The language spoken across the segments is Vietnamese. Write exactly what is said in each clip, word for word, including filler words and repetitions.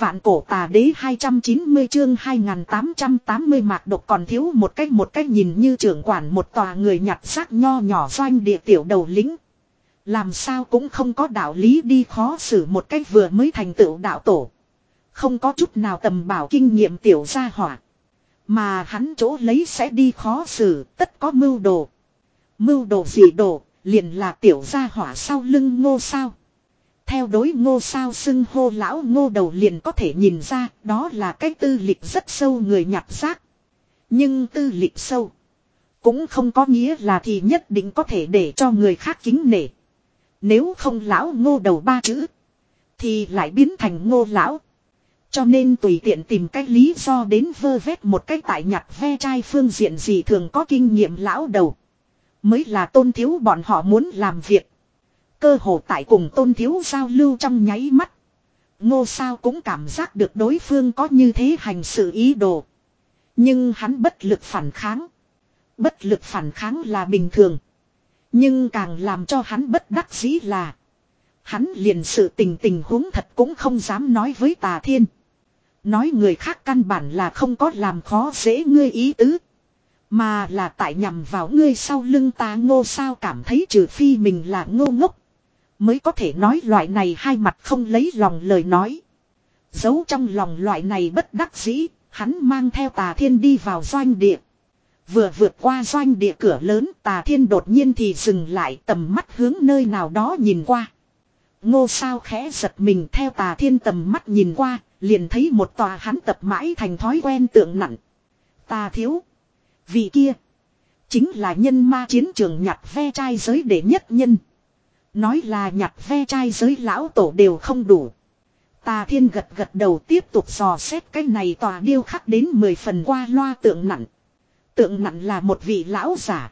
Vạn cổ tà đế hai trăm chín mươi chương hai nghìn tám trăm tám mươi Mạc Độc còn thiếu một cách một cách nhìn như trưởng quản một tòa người nhặt xác nho nhỏ doanh địa tiểu đầu lĩnh. Làm sao cũng không có đạo lý đi khó xử một cách vừa mới thành tựu đạo tổ. Không có chút nào tầm bảo kinh nghiệm tiểu gia hỏa. Mà hắn chỗ lấy sẽ đi khó xử, tất có mưu đồ. Mưu đồ gì đồ, liền là tiểu gia hỏa sau lưng Ngô Sao. Theo đối Ngô Sao xưng hô lão Ngô đầu liền có thể nhìn ra, đó là cái tư lịch rất sâu người nhặt xác. Nhưng tư lịch sâu cũng không có nghĩa là thì nhất định có thể để cho người khác kính nể. Nếu không lão Ngô đầu ba chữ thì lại biến thành Ngô lão. Cho nên tùy tiện tìm cách lý do đến vơ vét một cách tại nhặt ve chai phương diện gì thường có kinh nghiệm lão đầu. Mới là Tôn Thiếu bọn họ muốn làm việc. Cơ hồ tại cùng Tôn Thiếu giao lưu trong nháy mắt. Ngô Sao cũng cảm giác được đối phương có như thế hành sự ý đồ. Nhưng hắn bất lực phản kháng. Bất lực phản kháng là bình thường. Nhưng càng làm cho hắn bất đắc dĩ là. Hắn liền sự tình tình huống thật cũng không dám nói với Tà Thiên. Nói người khác căn bản là không có làm khó dễ ngươi ý tứ. Mà là tại nhằm vào ngươi sau lưng ta. Ngô Sao cảm thấy trừ phi mình là ngô ngốc. Mới có thể nói loại này hai mặt không lấy lòng lời nói. Giấu trong lòng loại này bất đắc dĩ, hắn mang theo Tà Thiên đi vào doanh địa. Vừa vượt qua doanh địa cửa lớn, Tà Thiên đột nhiên thì dừng lại, tầm mắt hướng nơi nào đó nhìn qua. Ngô Sao khẽ giật mình, theo Tà Thiên tầm mắt nhìn qua, liền thấy một tòa hắn tập mãi thành thói quen tượng nặng. Tà thiếu. Vị kia. Chính là nhân ma chiến trường nhặt ve chai giới đệ nhất nhân. Nói là nhặt ve chai giới lão tổ đều không đủ. Tà Thiên gật gật đầu tiếp tục dò xét cái này tòa điêu khắc đến mười phần qua loa tượng nặng. Tượng nặng là một vị lão giả.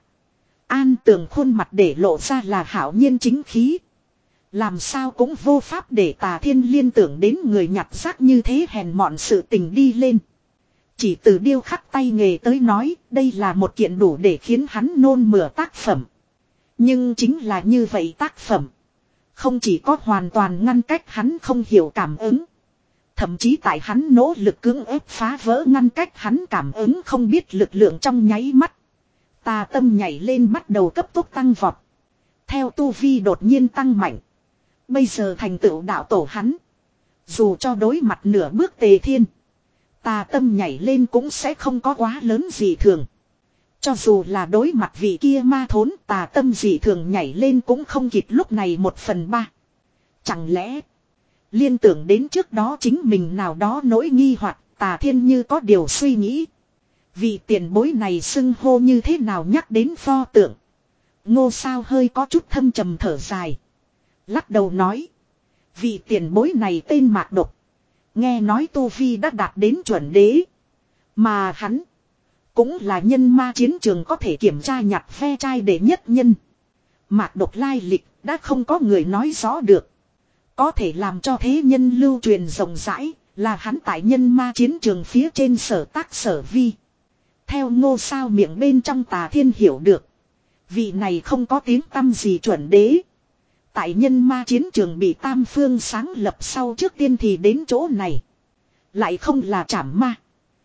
An tường khuôn mặt để lộ ra là hảo nhiên chính khí. Làm sao cũng vô pháp để Tà Thiên liên tưởng đến người nhặt xác như thế hèn mọn sự tình đi lên. Chỉ từ điêu khắc tay nghề tới nói, đây là một kiện đủ để khiến hắn nôn mửa tác phẩm. Nhưng chính là như vậy tác phẩm. Không chỉ có hoàn toàn ngăn cách hắn không hiểu cảm ứng. Thậm chí tại hắn nỗ lực cưỡng ép phá vỡ ngăn cách hắn cảm ứng không biết lực lượng trong nháy mắt. Tà tâm nhảy lên bắt đầu cấp tốc tăng vọt. Theo tu vi đột nhiên tăng mạnh. Bây giờ thành tựu đạo tổ hắn. Dù cho đối mặt nửa bước Tề Thiên. Tà tâm nhảy lên cũng sẽ không có quá lớn gì thường. Cho dù là đối mặt vị kia ma thốn, tà tâm dị thường nhảy lên cũng không kịp lúc này một phần ba. Chẳng lẽ liên tưởng đến trước đó chính mình nào đó nỗi nghi hoặc Tà Thiên như có điều suy nghĩ. Vị tiền bối này xưng hô như thế nào nhắc đến pho tượng. Ngô Sao hơi có chút thâm trầm thở dài. Lắc đầu nói. Vị tiền bối này tên Mạc Độc. Nghe nói tu vi đã đạt đến chuẩn đế. Mà hắn cũng là nhân ma chiến trường có thể kiểm tra nhặt ve chai đệ nhất nhân. Mạc Độc lai lịch đã không có người nói rõ được. Có thể làm cho thế nhân lưu truyền rộng rãi là hắn tại nhân ma chiến trường phía trên sở tác sở vi. Theo Ngô Sao miệng bên trong Tà Thiên hiểu được. Vị này không có tiếng tăm gì chuẩn đế. Tại nhân ma chiến trường bị Tam Phương sáng lập sau trước tiên thì đến chỗ này. Lại không là trảm ma.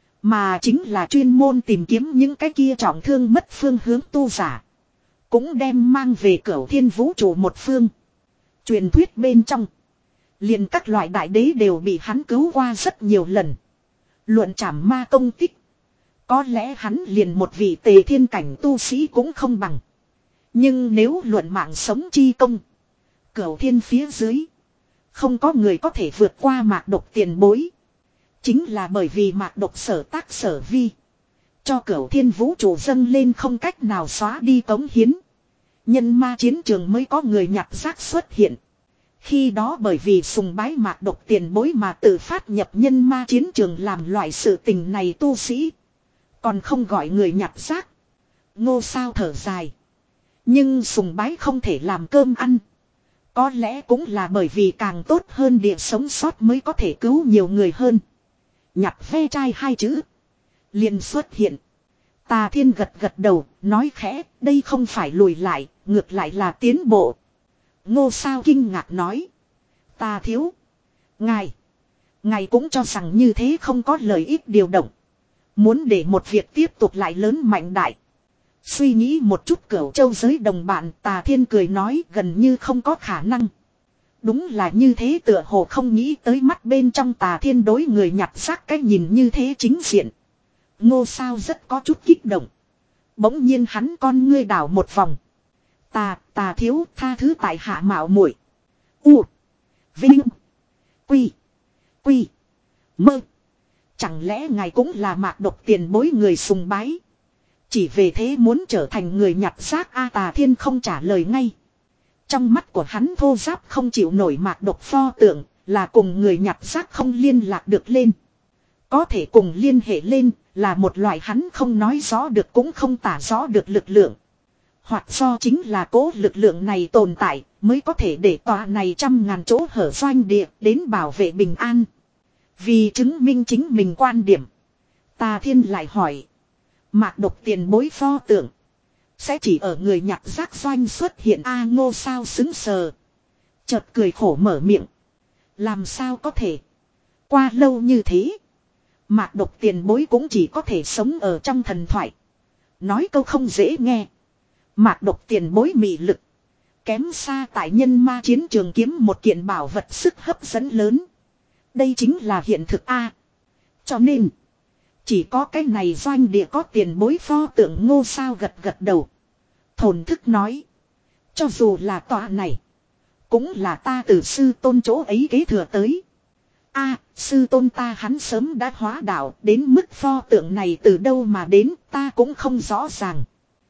Mà chính là chuyên môn tìm kiếm những cái kia trọng thương mất phương hướng tu giả. Cũng đem mang về Cửu Thiên vũ trụ một phương. Truyền thuyết bên trong. Liền các loại đại đế đều bị hắn cứu qua rất nhiều lần. Luận trảm ma công tích. Có lẽ hắn liền một vị Tề Thiên cảnh tu sĩ cũng không bằng. Nhưng nếu luận mạng sống chi công. Cửu Thiên phía dưới. Không có người có thể vượt qua Mạc Độc tiền bối. Chính là bởi vì Mạc Độc sở tác sở vi. Cho Cửu Thiên vũ trụ dâng lên không cách nào xóa đi cống hiến. Nhân ma chiến trường mới có người nhặt xác xuất hiện. Khi đó bởi vì sùng bái Mạc Độc tiền bối mà tự phát nhập nhân ma chiến trường làm loại sự tình này tu sĩ. Còn không gọi người nhặt xác. Ngô Sao thở dài. Nhưng sùng bái không thể làm cơm ăn. Có lẽ cũng là bởi vì càng tốt hơn địa sống sót mới có thể cứu nhiều người hơn. Nhặt ve chai hai chữ. Liền xuất hiện. Tà Thiên gật gật đầu, nói khẽ, đây không phải lùi lại, ngược lại là tiến bộ. Ngô Sao kinh ngạc nói. Tà thiếu. Ngài. Ngài cũng cho rằng như thế không có lợi ích điều động. Muốn để một việc tiếp tục lại lớn mạnh đại. Suy nghĩ một chút Cửu Châu giới đồng bạn, Tà Thiên cười nói gần như không có khả năng. Đúng là như thế, tựa hồ không nghĩ tới mắt bên trong Tà Thiên đối người nhặt xác cái nhìn như thế chính diện. Ngô Sao rất có chút kích động. Bỗng nhiên hắn con ngươi đảo một vòng. Tà, Tà thiếu tha thứ tại hạ mạo muội. U. Vinh. Quy. Quy. Mơ. Chẳng lẽ ngài cũng là Mạc Độc tiền bối người sùng bái. Chỉ về thế muốn trở thành người nhặt xác A. Tà Thiên không trả lời ngay. Trong mắt của hắn thô ráp không chịu nổi Mạc Độc pho tượng, là cùng người nhặt xác không liên lạc được lên. Có thể cùng liên hệ lên, là một loại hắn không nói rõ được cũng không tả rõ được lực lượng. Hoặc do chính là cố lực lượng này tồn tại, mới có thể để tòa này trăm ngàn chỗ hở doanh địa đến bảo vệ bình an. Vì chứng minh chính mình quan điểm. Tà Thiên lại hỏi. Mạc Độc tiền bối pho tượng. Sẽ chỉ ở người nhặt rác doanh xuất hiện A. Ngô Sao xứng sờ. Chợt cười khổ mở miệng. Làm sao có thể. Qua lâu như thế. Mạc Độc tiền bối cũng chỉ có thể sống ở trong thần thoại. Nói câu không dễ nghe. Mạc Độc tiền bối mị lực. Kém xa tại nhân ma chiến trường kiếm một kiện bảo vật sức hấp dẫn lớn. Đây chính là hiện thực A. Cho nên. Chỉ có cái này doanh địa có tiền bối pho tượng. Ngô Sao gật gật đầu. Thổn thức nói. Cho dù là tòa này. Cũng là ta từ sư tôn chỗ ấy kế thừa tới. A, sư tôn ta hắn sớm đã hóa đạo. Đến mức pho tượng này từ đâu mà đến ta cũng không rõ ràng.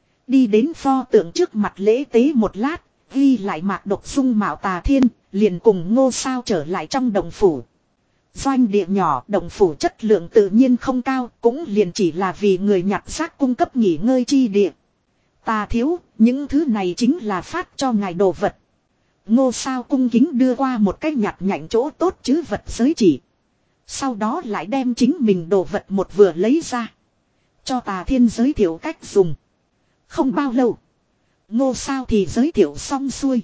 Đi đến pho tượng trước mặt lễ tế một lát. Ghi lại Mạc Độc dung mạo Tà Thiên. Liền cùng Ngô Sao trở lại trong đồng phủ. Doanh địa nhỏ, đồng phủ chất lượng tự nhiên không cao, cũng liền chỉ là vì người nhặt xác cung cấp nghỉ ngơi chi địa. Tà thiếu, những thứ này chính là phát cho ngài đồ vật. Ngô Sao cung kính đưa qua một cái nhặt nhạnh chỗ tốt chứ vật giới chỉ. Sau đó lại đem chính mình đồ vật một vừa lấy ra. Cho Tà Thiên giới thiệu cách dùng. Không bao lâu. Ngô Sao thì giới thiệu xong xuôi.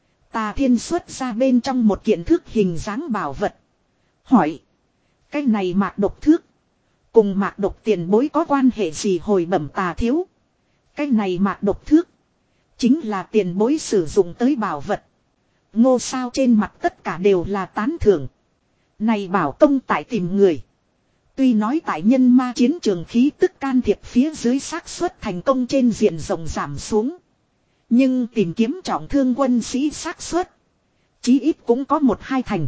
Tà Thiên xuất ra bên trong một kiện thước hình dáng bảo vật. Hỏi. Cái này Mạc Độc thước. Cùng Mạc Độc tiền bối có quan hệ gì hồi bẩm Tà thiếu. Cái này Mạc Độc thước. Chính là tiền bối sử dụng tới bảo vật. Ngô Sao trên mặt tất cả đều là tán thưởng. Này bảo công tại tìm người. Tuy nói tại nhân ma chiến trường khí tức can thiệp phía dưới xác suất thành công trên diện rộng giảm xuống. Nhưng tìm kiếm trọng thương quân sĩ xác suất. Chí ít cũng có một hai thành.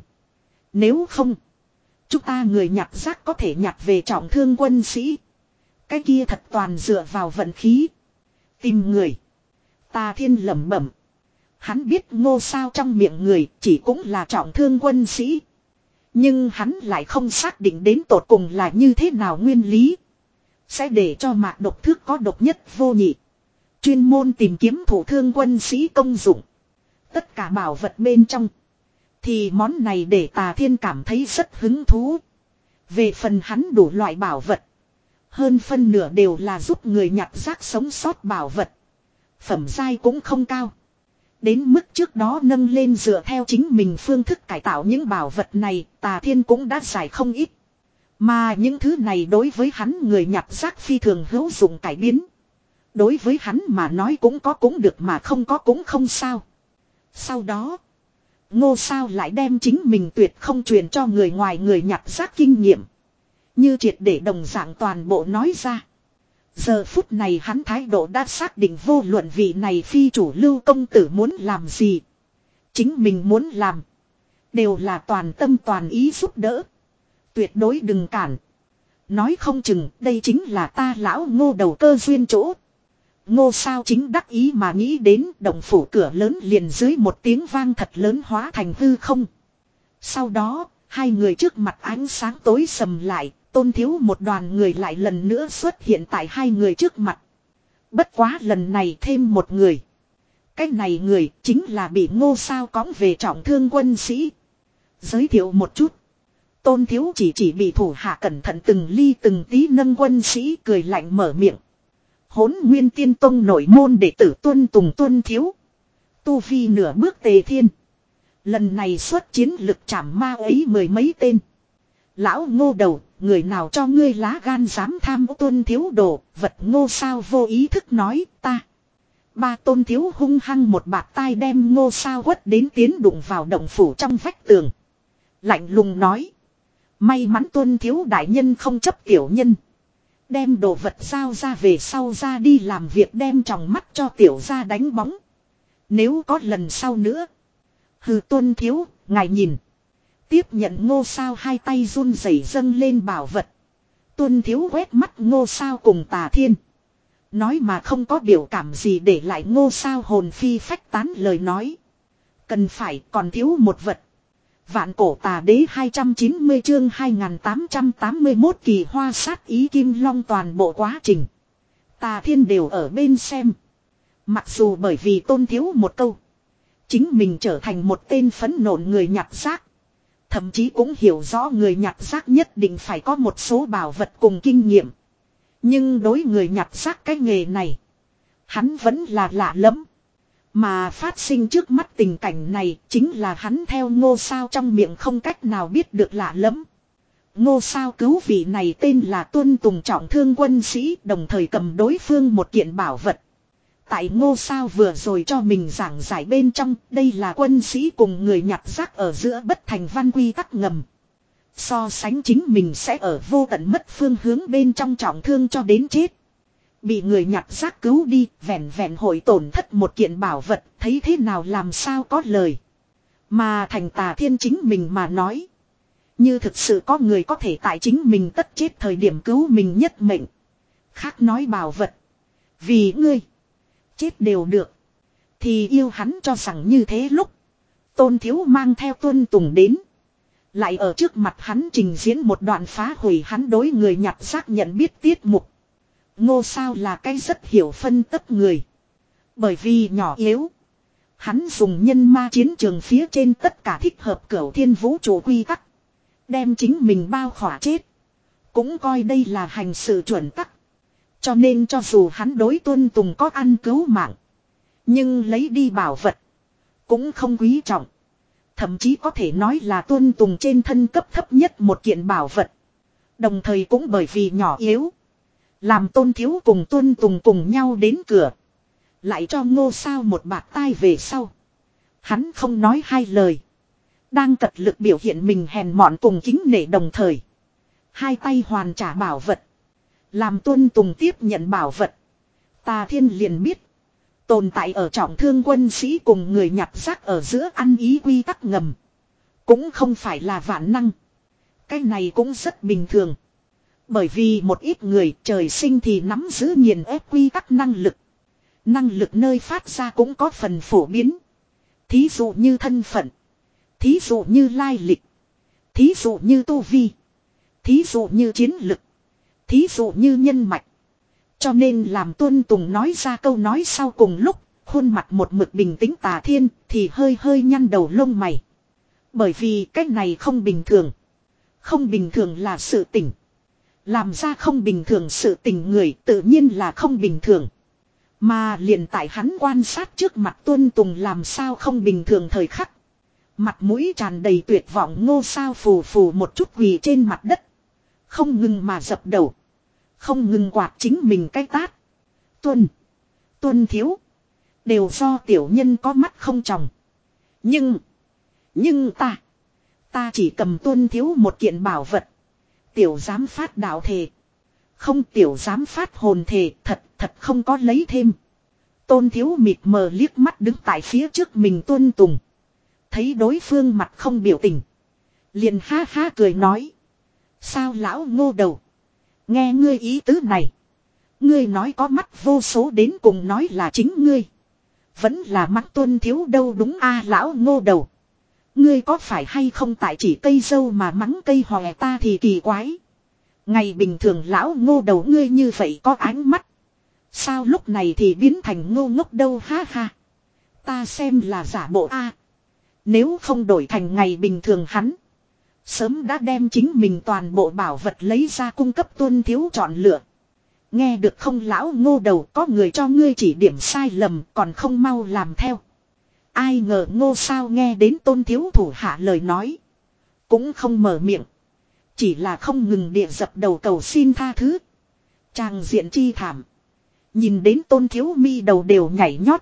Nếu không. Chúng ta người nhặt rác có thể nhặt về trọng thương quân sĩ. Cái kia thật toàn dựa vào vận khí. Tìm người. Tà Thiên lẩm bẩm. Hắn biết Ngô Sao trong miệng người chỉ cũng là trọng thương quân sĩ. Nhưng hắn lại không xác định đến tột cùng là như thế nào nguyên lý. Sẽ để cho Mạc Độc thước có độc nhất vô nhị. Chuyên môn tìm kiếm thủ thương quân sĩ công dụng. Tất cả bảo vật bên trong. Thì món này để Tà Thiên cảm thấy rất hứng thú. Về phần hắn đủ loại bảo vật. Hơn phân nửa đều là giúp người nhặt rác sống sót bảo vật. Phẩm giai cũng không cao. Đến mức trước đó nâng lên dựa theo chính mình phương thức cải tạo những bảo vật này, Tà Thiên cũng đã giải không ít. Mà những thứ này đối với hắn người nhặt rác phi thường hữu dụng cải biến. Đối với hắn mà nói cũng có cũng được mà không có cũng không sao. Sau đó, Ngô Sao lại đem chính mình tuyệt không truyền cho người ngoài người nhặt rác kinh nghiệm. Như triệt để đồng dạng toàn bộ nói ra. Giờ phút này hắn thái độ đã xác định vô luận vị này phi chủ Lưu công tử muốn làm gì. Chính mình muốn làm. Đều là toàn tâm toàn ý giúp đỡ. Tuyệt đối đừng cản. Nói không chừng đây chính là ta lão Ngô đầu cơ duyên chỗ. Ngô Sao chính đắc ý mà nghĩ đến động phủ cửa lớn liền dưới một tiếng vang thật lớn hóa thành hư không. Sau đó, hai người trước mặt ánh sáng tối sầm lại, Tôn Thiếu một đoàn người lại lần nữa xuất hiện tại hai người trước mặt. Bất quá lần này thêm một người. Cái này người chính là bị Ngô Sao cõng về trọng thương quân sĩ. Giới thiệu một chút. Tôn Thiếu chỉ chỉ bị thủ hạ cẩn thận từng ly từng tí nâng quân sĩ cười lạnh mở miệng. Hỗn Nguyên Tiên Tông nội môn đệ tử Tuân Tùng Tuân Thiếu. Tu vi nửa bước tề thiên. Lần này xuất chiến lực chảm ma ấy mười mấy tên. Lão Ngô đầu, người nào cho ngươi lá gan dám tham ô Tuân thiếu đồ, vật Ngô Sao vô ý thức nói, ta. Ba Tôn thiếu hung hăng một bạt tai đem Ngô Sao quất đến tiến đụng vào động phủ trong vách tường. Lạnh lùng nói. May mắn Tuân thiếu đại nhân không chấp tiểu nhân. Đem đồ vật giao ra về sau ra đi làm việc đem tròng mắt cho tiểu ra đánh bóng. Nếu có lần sau nữa. Hừ Tuân thiếu, ngài nhìn. Tiếp nhận Ngô Sao hai tay run rẩy dâng lên bảo vật. Tuân thiếu quét mắt Ngô Sao cùng Tà Thiên. Nói mà không có biểu cảm gì để lại Ngô Sao hồn phi phách tán lời nói. Cần phải còn thiếu một vật. Vạn cổ tà đế hai trăm chín mươi chương hai nghìn tám trăm tám mươi mốt kỳ hoa sát ý kim long toàn bộ quá trình. Tà Thiên đều ở bên xem. Mặc dù bởi vì tôn thiếu một câu. Chính mình trở thành một tên phẫn nộ người nhặt xác. Thậm chí cũng hiểu rõ người nhặt xác nhất định phải có một số bảo vật cùng kinh nghiệm. Nhưng đối người nhặt xác cái nghề này. Hắn vẫn là lạ lẫm. Mà phát sinh trước mắt tình cảnh này chính là hắn theo Ngô Sao trong miệng không cách nào biết được lạ lẫm. Ngô Sao cứu vị này tên là Tuân Tùng trọng thương quân sĩ đồng thời cầm đối phương một kiện bảo vật. Tại Ngô Sao vừa rồi cho mình giảng giải bên trong đây là quân sĩ cùng người nhặt rác ở giữa bất thành văn quy tắc ngầm. So sánh chính mình sẽ ở vô tận mất phương hướng bên trong trọng thương cho đến chết. Bị người nhặt rác cứu đi, vẹn vẹn hội tổn thất một kiện bảo vật, thấy thế nào làm sao có lời. Mà thành Tà Thiên chính mình mà nói. Như thực sự có người có thể tại chính mình tất chết thời điểm cứu mình nhất mệnh. Khác nói bảo vật. Vì ngươi, chết đều được. Thì yêu hắn cho rằng như thế lúc. Tôn thiếu mang theo Tuân Tùng đến. Lại ở trước mặt hắn trình diễn một đoạn phá hủy hắn đối người nhặt rác nhận biết tiết mục. Ngô Sao là cái rất hiểu phân tích người. Bởi vì nhỏ yếu. Hắn dùng nhân ma chiến trường phía trên tất cả thích hợp cửu thiên vũ trụ quy tắc. Đem chính mình bao khỏa chết. Cũng coi đây là hành sự chuẩn tắc. Cho nên cho dù hắn đối Tuân Tùng có ăn cứu mạng. Nhưng lấy đi bảo vật. Cũng không quý trọng. Thậm chí có thể nói là Tuân Tùng trên thân cấp thấp nhất một kiện bảo vật. Đồng thời cũng bởi vì nhỏ yếu. Làm Tôn thiếu cùng Tuân Tùng cùng nhau đến cửa. Lại cho Ngô Sao một bạt tai về sau. Hắn không nói hai lời. Đang cật lực biểu hiện mình hèn mọn cùng kính nể đồng thời. Hai tay hoàn trả bảo vật. Làm Tuân Tùng tiếp nhận bảo vật. Tà Thiên liền biết. Tồn tại ở trọng thương quân sĩ cùng người nhặt rác ở giữa ăn ý quy tắc ngầm. Cũng không phải là vạn năng. Cái này cũng rất bình thường. Bởi vì một ít người trời sinh thì nắm giữ nghiền ép quy tắc năng lực. Năng lực nơi phát ra cũng có phần phổ biến. Thí dụ như thân phận. Thí dụ như lai lịch. Thí dụ như tu vi. Thí dụ như chiến lực. Thí dụ như nhân mạch. Cho nên làm Tuân Tùng nói ra câu nói sau cùng lúc. Khuôn mặt một mực bình tĩnh Tà Thiên thì hơi hơi nhăn đầu lông mày. Bởi vì cách này không bình thường. Không bình thường là sự tỉnh. Làm ra không bình thường sự tình người tự nhiên là không bình thường. Mà liền tại hắn quan sát trước mặt Tuân Tùng làm sao không bình thường thời khắc. Mặt mũi tràn đầy tuyệt vọng Ngô Sao phù phù một chút quỳ trên mặt đất. Không ngừng mà dập đầu. Không ngừng quạt chính mình cái tát. Tuân. Tuân thiếu. Đều do tiểu nhân có mắt không tròng. Nhưng. Nhưng ta. Ta chỉ cầm Tuân thiếu một kiện bảo vật. Tiểu dám phát đạo thề. Không tiểu dám phát hồn thề. Thật thật không có lấy thêm. Tôn thiếu mịt mờ liếc mắt đứng tại phía trước mình Tuân Tùng. Thấy đối phương mặt không biểu tình. Liền ha ha cười nói. Sao lão Ngô đầu. Nghe ngươi ý tứ này. Ngươi nói có mắt vô số đến cùng nói là chính ngươi. Vẫn là mắc Tuân thiếu đâu đúng a à, lão Ngô đầu. Ngươi có phải hay không tại chỉ cây dâu mà mắng cây hòe ta thì kỳ quái. Ngày bình thường lão Ngô đầu ngươi như vậy có ánh mắt. Sao lúc này thì biến thành ngô ngốc đâu ha ha. Ta xem là giả bộ a. Nếu không đổi thành ngày bình thường hắn. Sớm đã đem chính mình toàn bộ bảo vật lấy ra cung cấp Tuân thiếu chọn lựa. Nghe được không lão Ngô đầu có người cho ngươi chỉ điểm sai lầm còn không mau làm theo. Ai ngờ Ngô Sao nghe đến Tôn thiếu thủ hạ lời nói. Cũng không mở miệng. Chỉ là không ngừng địa dập đầu cầu xin tha thứ. Tràng diện chi thảm. Nhìn đến Tôn Thiếu mi đầu đều nhảy nhót.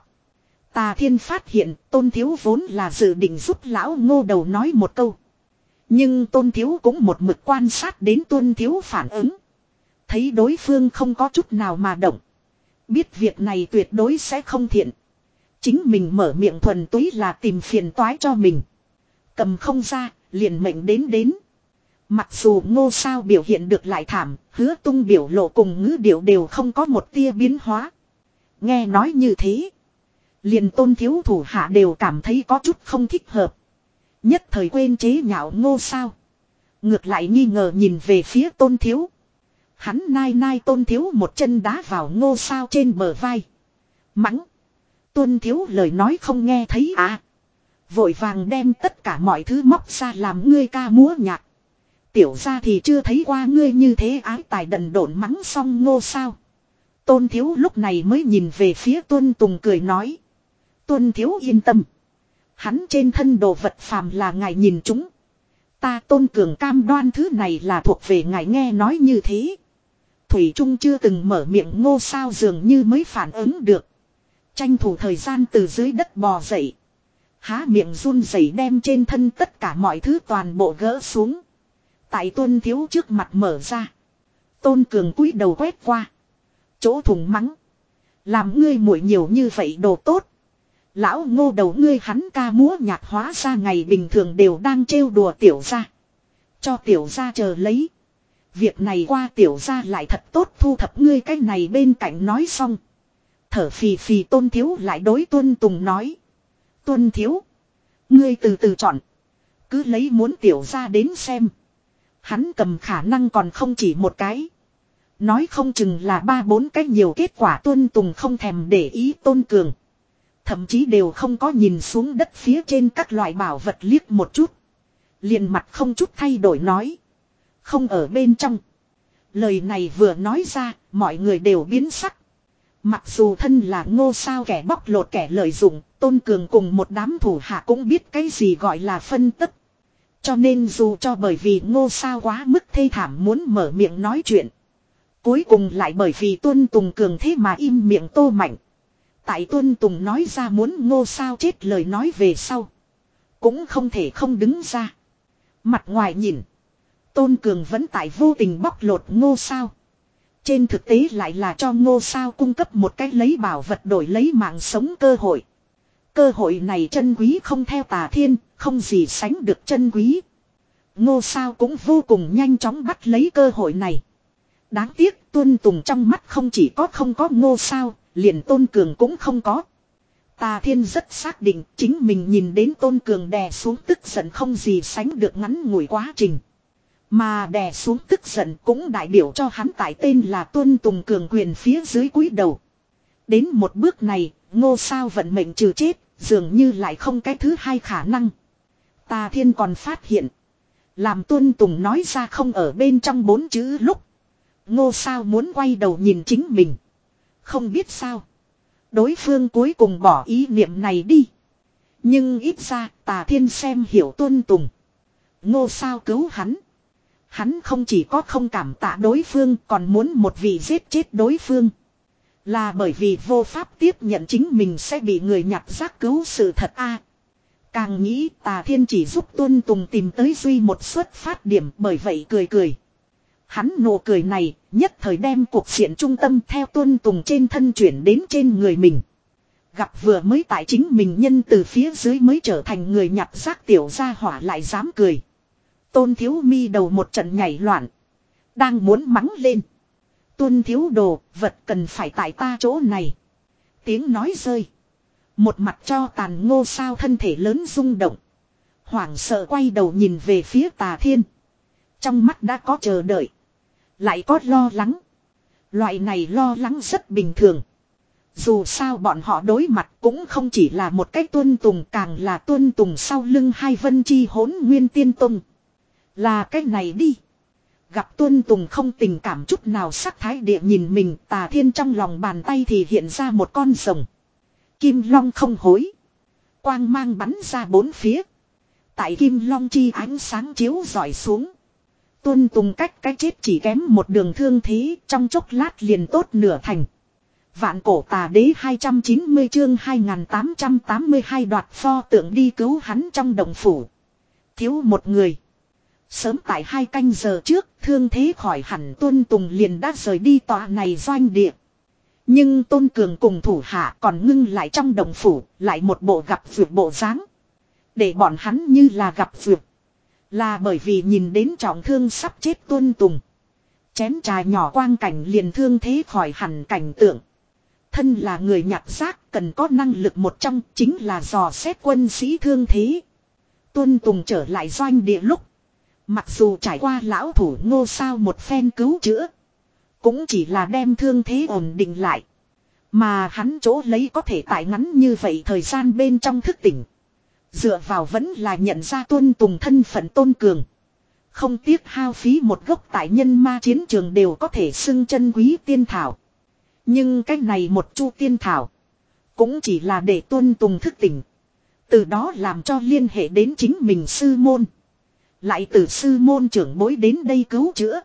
Tà Thiên phát hiện Tôn Thiếu vốn là dự định giúp lão Ngô đầu nói một câu. Nhưng Tôn Thiếu cũng một mực quan sát đến Tôn Thiếu phản ứng. Thấy đối phương không có chút nào mà động. Biết việc này tuyệt đối sẽ không thiện. Chính mình mở miệng thuần túy là tìm phiền toái cho mình. Cầm không ra, liền mệnh đến đến. Mặc dù Ngô Sao biểu hiện được lại thảm, Hứa Tung biểu lộ cùng ngữ điệu đều không có một tia biến hóa. Nghe nói như thế. Liền Tôn Thiếu thủ hạ đều cảm thấy có chút không thích hợp. Nhất thời quên chế nhạo Ngô Sao. Ngược lại nghi ngờ nhìn về phía Tôn Thiếu. Hắn nai nai Tôn Thiếu một chân đá vào Ngô Sao trên bờ vai. Mắng. Tôn Thiếu lời nói không nghe thấy à. Vội vàng đem tất cả mọi thứ móc ra làm ngươi ca múa nhạc. Tiểu ra thì chưa thấy qua ngươi như thế ái tài đần độn mắng xong Ngô Sao. Tôn Thiếu lúc này mới nhìn về phía Tuân Tùng cười nói. Tuân Thiếu yên tâm. Hắn trên thân đồ vật phàm là ngài nhìn chúng. Ta Tôn Cường cam đoan thứ này là thuộc về ngài nghe nói như thế. Thủy Trung chưa từng mở miệng Ngô Sao dường như mới phản ứng được. Tranh thủ thời gian từ dưới đất bò dậy. Há miệng run rẩy đem trên thân tất cả mọi thứ toàn bộ gỡ xuống. Tại Tuân Thiếu trước mặt mở ra. Tôn Cường cúi đầu quét qua. Chỗ thùng mắng. Làm ngươi muội nhiều như vậy đồ tốt. Lão Ngô đầu ngươi hắn ca múa nhạc hóa ra ngày bình thường đều đang trêu đùa tiểu gia. Cho tiểu gia chờ lấy. Việc này qua tiểu gia lại thật tốt thu thập ngươi cái này bên cạnh nói xong. Thở phì phì Tôn Thiếu lại đối Tuân Tùng nói. Tuân Thiếu. Ngươi từ từ chọn. Cứ lấy muốn tiểu gia đến xem. Hắn cầm khả năng còn không chỉ một cái. Nói không chừng là ba bốn cái nhiều kết quả Tuân Tùng không thèm để ý Tôn Cường. Thậm chí đều không có nhìn xuống đất phía trên các loại bảo vật liếc một chút. Liền mặt không chút thay đổi nói. Không ở bên trong. Lời này vừa nói ra, mọi người đều biến sắc. Mặc dù thân là Ngô Sao kẻ bóc lột kẻ lợi dụng, Tôn Cường cùng một đám thủ hạ cũng biết cái gì gọi là phân tích. Cho nên dù cho bởi vì Ngô Sao quá mức thê thảm muốn mở miệng nói chuyện. Cuối cùng lại bởi vì Tuân Tùng cường thế mà im miệng tô mạnh. Tại Tuân Tùng nói ra muốn Ngô Sao chết lời nói về sau. Cũng không thể không đứng ra. Mặt ngoài nhìn. Tôn Cường vẫn tại vô tình bóc lột Ngô Sao. Trên thực tế lại là cho Ngô Sao cung cấp một cách lấy bảo vật đổi lấy mạng sống cơ hội. Cơ hội này chân quý không theo Tà Thiên, không gì sánh được chân quý. Ngô Sao cũng vô cùng nhanh chóng bắt lấy cơ hội này. Đáng tiếc Tuân Tùng trong mắt không chỉ có không có Ngô Sao, liền Tôn Cường cũng không có. Tà Thiên rất xác định chính mình nhìn đến Tôn Cường đè xuống tức giận không gì sánh được ngắn ngủi quá trình. Mà đè xuống tức giận cũng đại biểu cho hắn tại tên là Tuân Tùng Cường quyền phía dưới cúi đầu. Đến một bước này, Ngô Sao vận mệnh trừ chết, dường như lại không cái thứ hai khả năng. Tà Thiên còn phát hiện. Làm Tuân Tùng nói ra không ở bên trong bốn chữ lúc. Ngô Sao muốn quay đầu nhìn chính mình. Không biết sao. Đối phương cuối cùng bỏ ý niệm này đi. Nhưng ít ra Tà Thiên xem hiểu Tuân Tùng. Ngô Sao cứu hắn. Hắn không chỉ có không cảm tạ đối phương còn muốn một vị giết chết đối phương. Là bởi vì vô pháp tiếp nhận chính mình sẽ bị người nhặt rác cứu sự thật a. Càng nghĩ Tà Thiên chỉ giúp Tuân Tùng tìm tới duy một xuất phát điểm bởi vậy cười cười. Hắn nụ cười này nhất thời đem cuộc diện trung tâm theo Tuân Tùng trên thân chuyển đến trên người mình. Gặp vừa mới tại chính mình nhân từ phía dưới mới trở thành người nhặt rác tiểu gia hỏa lại dám cười. Tôn Thiếu mi đầu một trận nhảy loạn. Đang muốn mắng lên. Tuân Thiếu đồ vật cần phải tại ta chỗ này. Tiếng nói rơi. Một mặt cho tàn Ngô Sao thân thể lớn rung động. Hoảng sợ quay đầu nhìn về phía Tà Thiên. Trong mắt đã có chờ đợi. Lại có lo lắng. Loại này lo lắng rất bình thường. Dù sao bọn họ đối mặt cũng không chỉ là một cái Tuân Tùng càng là Tuân Tùng sau lưng hai Vân Chi Hỗn Nguyên Tiên Tông. Là cái này đi. Gặp Tuân Tùng không tình cảm chút nào sắc thái địa nhìn mình Tà Thiên trong lòng bàn tay thì hiện ra một con rồng. Kim Long không hối. Quang mang bắn ra bốn phía. Tại Kim Long chi ánh sáng chiếu rọi xuống. Tuân Tùng cách cái chết chỉ kém một đường thương thế, trong chốc lát liền tốt nửa thành. Vạn cổ tà đế hai trăm chín mươi chương hai nghìn tám trăm tám mươi hai đoạt pho tượng đi cứu hắn trong động phủ. Thiếu một người. Sớm tại hai canh giờ trước, thương thế khỏi hẳn Tuân Tùng liền đã rời đi tòa này doanh địa. Nhưng Tôn Cường cùng thủ hạ còn ngưng lại trong động phủ, lại một bộ gặp vượt bộ dáng. Để bọn hắn như là gặp vượt. Là bởi vì nhìn đến trọng thương sắp chết Tuân Tùng. Chén trà nhỏ quang cảnh liền thương thế khỏi hẳn cảnh tượng. Thân là người nhặt xác cần có năng lực một trong chính là dò xét quân sĩ thương thế. Tuân Tùng trở lại doanh địa lúc. Mặc dù trải qua lão thủ Ngô Sao một phen cứu chữa. Cũng chỉ là đem thương thế ổn định lại. Mà hắn chỗ lấy có thể tại ngắn như vậy thời gian bên trong thức tỉnh. Dựa vào vẫn là nhận ra Tuân Tùng thân phận Tôn Cường. Không tiếc hao phí một gốc tại nhân ma chiến trường đều có thể xưng chân quý tiên thảo. Nhưng cái này một chu tiên thảo. Cũng chỉ là để Tuân Tùng thức tỉnh. Từ đó làm cho liên hệ đến chính mình sư môn. Lại từ sư môn trưởng bối đến đây cứu chữa.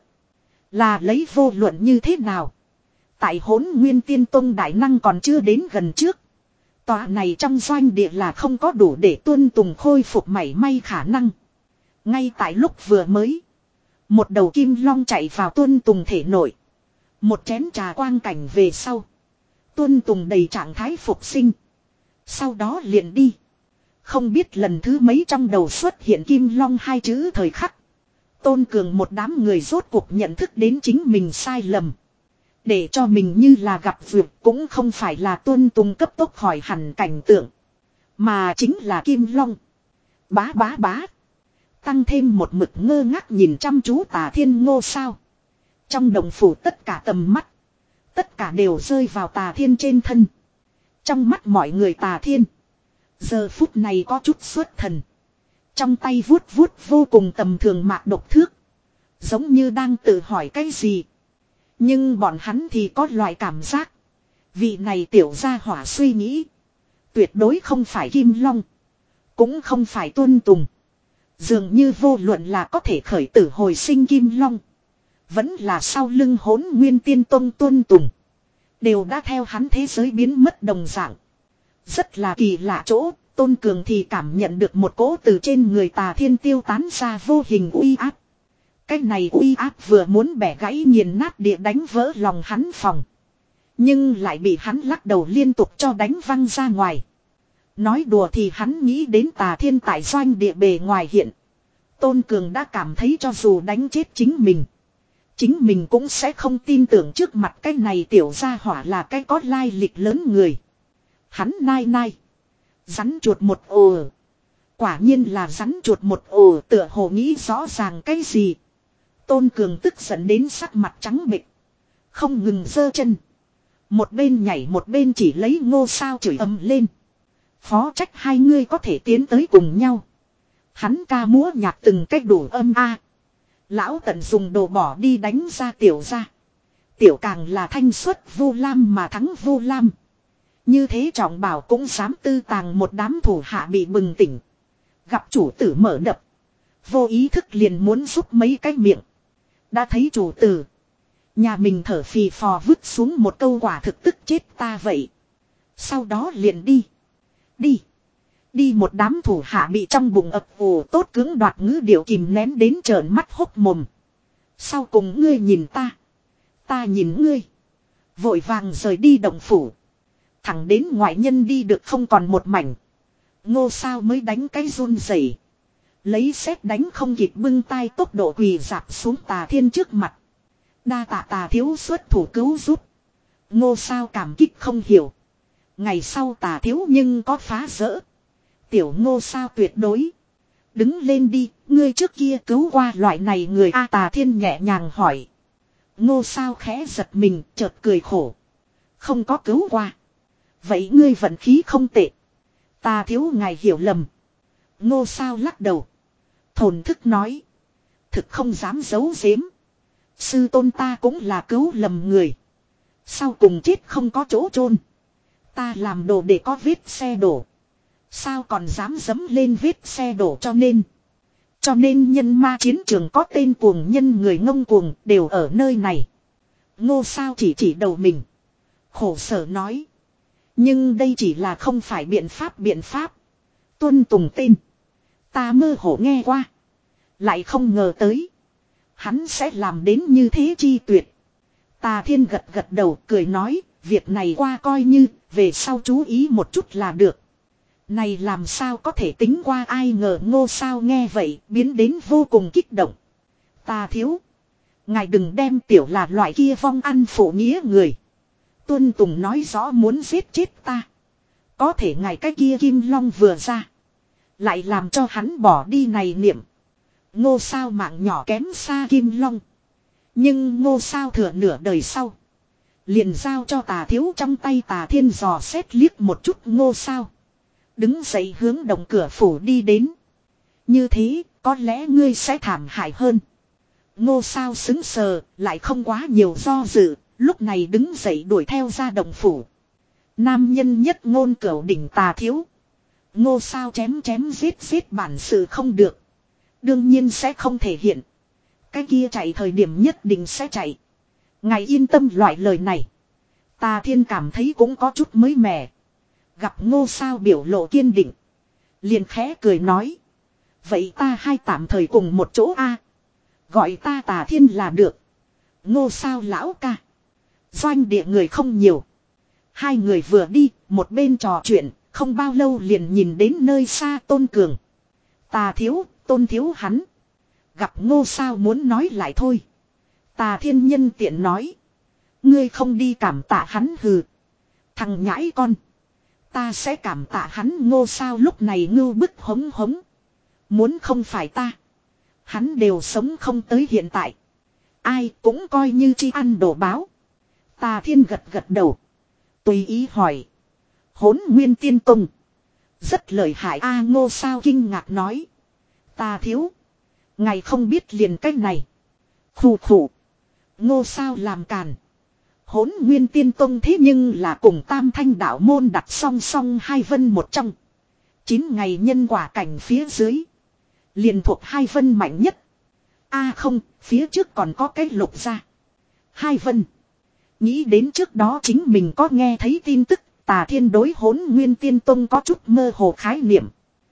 Là lấy vô luận như thế nào. Tại Hỗn Nguyên Tiên Tông đại năng còn chưa đến gần trước. Tòa này trong doanh địa là không có đủ để Tuân Tùng khôi phục mảy may khả năng. Ngay tại lúc vừa mới. Một đầu kim long chạy vào Tuân Tùng thể nội. Một chén trà quang cảnh về sau. Tuân Tùng đầy trạng thái phục sinh. Sau đó liền đi. Không biết lần thứ mấy trong đầu xuất hiện kim long hai chữ thời khắc. Tôn Cường một đám người rốt cuộc nhận thức đến chính mình sai lầm. Để cho mình như là gặp vượt cũng không phải là Tuân Tùng cấp tốc khỏi hẳn cảnh tượng. Mà chính là kim long. Bá bá bá. Tăng thêm một mực ngơ ngác nhìn chăm chú Tà Thiên Ngô Sao. Trong đồng phủ tất cả tầm mắt. Tất cả đều rơi vào Tà Thiên trên thân. Trong mắt mọi người Tà Thiên. Giờ phút này có chút xuất thần. Trong tay vuốt vuốt vô cùng tầm thường mạc độc thước. Giống như đang tự hỏi cái gì. Nhưng bọn hắn thì có loại cảm giác. Vị này tiểu gia hỏa suy nghĩ. Tuyệt đối không phải Kim Long. Cũng không phải Tuân Tùng. Dường như vô luận là có thể khởi tử hồi sinh Kim Long. Vẫn là sau lưng Hỗn Nguyên Tiên Tông Tuân Tùng. Đều đã theo hắn thế giới biến mất đồng dạng. Rất là kỳ lạ chỗ. Tôn Cường thì cảm nhận được một cỗ từ trên người Tà Thiên tiêu tán ra vô hình uy áp. Cái này uy áp vừa muốn bẻ gãy nghiền nát địa đánh vỡ lòng hắn phòng. Nhưng lại bị hắn lắc đầu liên tục cho đánh văng ra ngoài. Nói đùa thì hắn nghĩ đến Tà Thiên tại doanh địa bề ngoài hiện. Tôn Cường đã cảm thấy cho dù đánh chết chính mình. Chính mình cũng sẽ không tin tưởng trước mặt cái này tiểu gia hỏa là cái có lai lịch lớn người. Hắn nai nai. Rắn chuột một ồ. Quả nhiên là rắn chuột một ồ, tựa hồ nghĩ rõ ràng cái gì. Tôn Cường tức giận đến sắc mặt trắng bệch. Không ngừng giơ chân. Một bên nhảy một bên chỉ lấy Ngô Sao chửi ầm lên. Phó trách hai ngươi có thể tiến tới cùng nhau. Hắn ca múa nhạc từng cách đủ âm a. Lão tận dùng đồ bỏ đi đánh ra tiểu ra. Tiểu càng là thanh xuất Vu Lam mà thắng Vu Lam. Như thế trọng bảo cũng dám tư tàng, một đám thủ hạ bị bừng tỉnh. Gặp chủ tử mở đập. Vô ý thức liền muốn giúp mấy cái miệng. Đã thấy chủ tử. Nhà mình thở phì phò vứt xuống một câu quả thực tức chết ta vậy. Sau đó liền đi. Đi. Đi một đám thủ hạ bị trong bụng ập ồ tốt cứng đoạt ngữ điệu kìm nén đến trợn mắt hốc mồm. Sau cùng ngươi nhìn ta. Ta nhìn ngươi. Vội vàng rời đi động phủ. Thẳng đến ngoại nhân đi được không còn một mảnh. Ngô Sao mới đánh cái run rẩy. Lấy sét đánh không kịp bưng tay tốc độ quỳ dạp xuống Tà Thiên trước mặt. Đa tạ Tà thiếu xuất thủ cứu giúp. Ngô Sao cảm kích không hiểu. Ngày sau Tà thiếu nhưng có phá rỡ. Tiểu Ngô Sao tuyệt đối. Đứng lên đi, ngươi trước kia cứu qua loại này người a. Tà Thiên nhẹ nhàng hỏi. Ngô Sao khẽ giật mình, chợt cười khổ. Không có cứu qua. Vậy ngươi vận khí không tệ. Tà thiếu ngài hiểu lầm. Ngô Sao lắc đầu. Thổn thức nói. Thực không dám giấu giếm. Sư tôn ta cũng là cứu lầm người. Sau cùng chết không có chỗ chôn. Ta làm đồ để có vết xe đổ. Sao còn dám dấm lên vết xe đổ cho nên. Cho nên nhân ma chiến trường có tên cuồng nhân người ngông cuồng đều ở nơi này. Ngô Sao chỉ chỉ đầu mình. Khổ sở nói. Nhưng đây chỉ là không phải biện pháp biện pháp. Tuân Tùng tên. Ta mơ hồ nghe qua. Lại không ngờ tới. Hắn sẽ làm đến như thế chi tuyệt. Tà Thiên gật gật đầu cười nói. Việc này qua coi như. Về sau chú ý một chút là được. Này làm sao có thể tính qua, ai ngờ Ngô Sao nghe vậy biến đến vô cùng kích động. Tà thiếu. Ngài đừng đem tiểu là loại kia vong ăn phụ nghĩa người. Tuân Tùng nói rõ muốn giết chết ta. Có thể ngài cái kia Kim Long vừa ra. Lại làm cho hắn bỏ đi này niệm. Ngô Sao mạng nhỏ kém xa Kim Long. Nhưng Ngô Sao thừa nửa đời sau. Liền giao cho Tà thiếu trong tay. Tà Thiên dò xét liếc một chút Ngô Sao. Đứng dậy hướng động cửa phủ đi đến. Như thế có lẽ ngươi sẽ thảm hại hơn. Ngô Sao xứng sờ lại không quá nhiều do dự. Lúc này đứng dậy đuổi theo ra động phủ. Nam nhân nhất ngôn cửu đỉnh Tà thiếu. Ngô Sao chém chém giết giết bản sự không được. Đương nhiên sẽ không thể hiện. Cái kia chạy thời điểm nhất định sẽ chạy. Ngài yên tâm, loại lời này. Tà Thiên cảm thấy cũng có chút mới mẻ. Gặp Ngô Sao biểu lộ kiên định. Liền khẽ cười nói. Vậy ta hai tạm thời cùng một chỗ a. Gọi ta Tà Thiên là được. Ngô Sao lão ca. Doanh địa người không nhiều. Hai người vừa đi, một bên trò chuyện, không bao lâu liền nhìn đến nơi xa Tôn Cường. Tà thiếu, Tôn thiếu hắn. Gặp Ngô Sao muốn nói lại thôi. Tà Thiên nhân tiện nói. Ngươi không đi cảm tạ hắn hừ. Thằng nhãi con. Ta sẽ cảm tạ hắn. Ngô Sao lúc này ngưu bức hống hống. Muốn không phải ta. Hắn đều sống không tới hiện tại. Ai cũng coi như chi ăn đổ báo. Tà Thiên gật gật đầu. Tùy ý hỏi. Hỗn Nguyên Tiên Tông. Rất lợi hại a. Ngô Sao kinh ngạc nói. Tà thiếu. Ngài không biết liền cách này. Khủ khủ. Ngô Sao làm càn. Hỗn Nguyên Tiên Tông thế nhưng là cùng Tam Thanh đạo môn đặt song song hai vân một trong. Chín ngày nhân quả cảnh phía dưới. Liền thuộc hai vân mạnh nhất. A không, phía trước còn có cái lục gia. Hai vân. Nghĩ đến trước đó chính mình có nghe thấy tin tức. Tà Thiên đối Hỗn Nguyên Tiên Tông có chút mơ hồ khái niệm.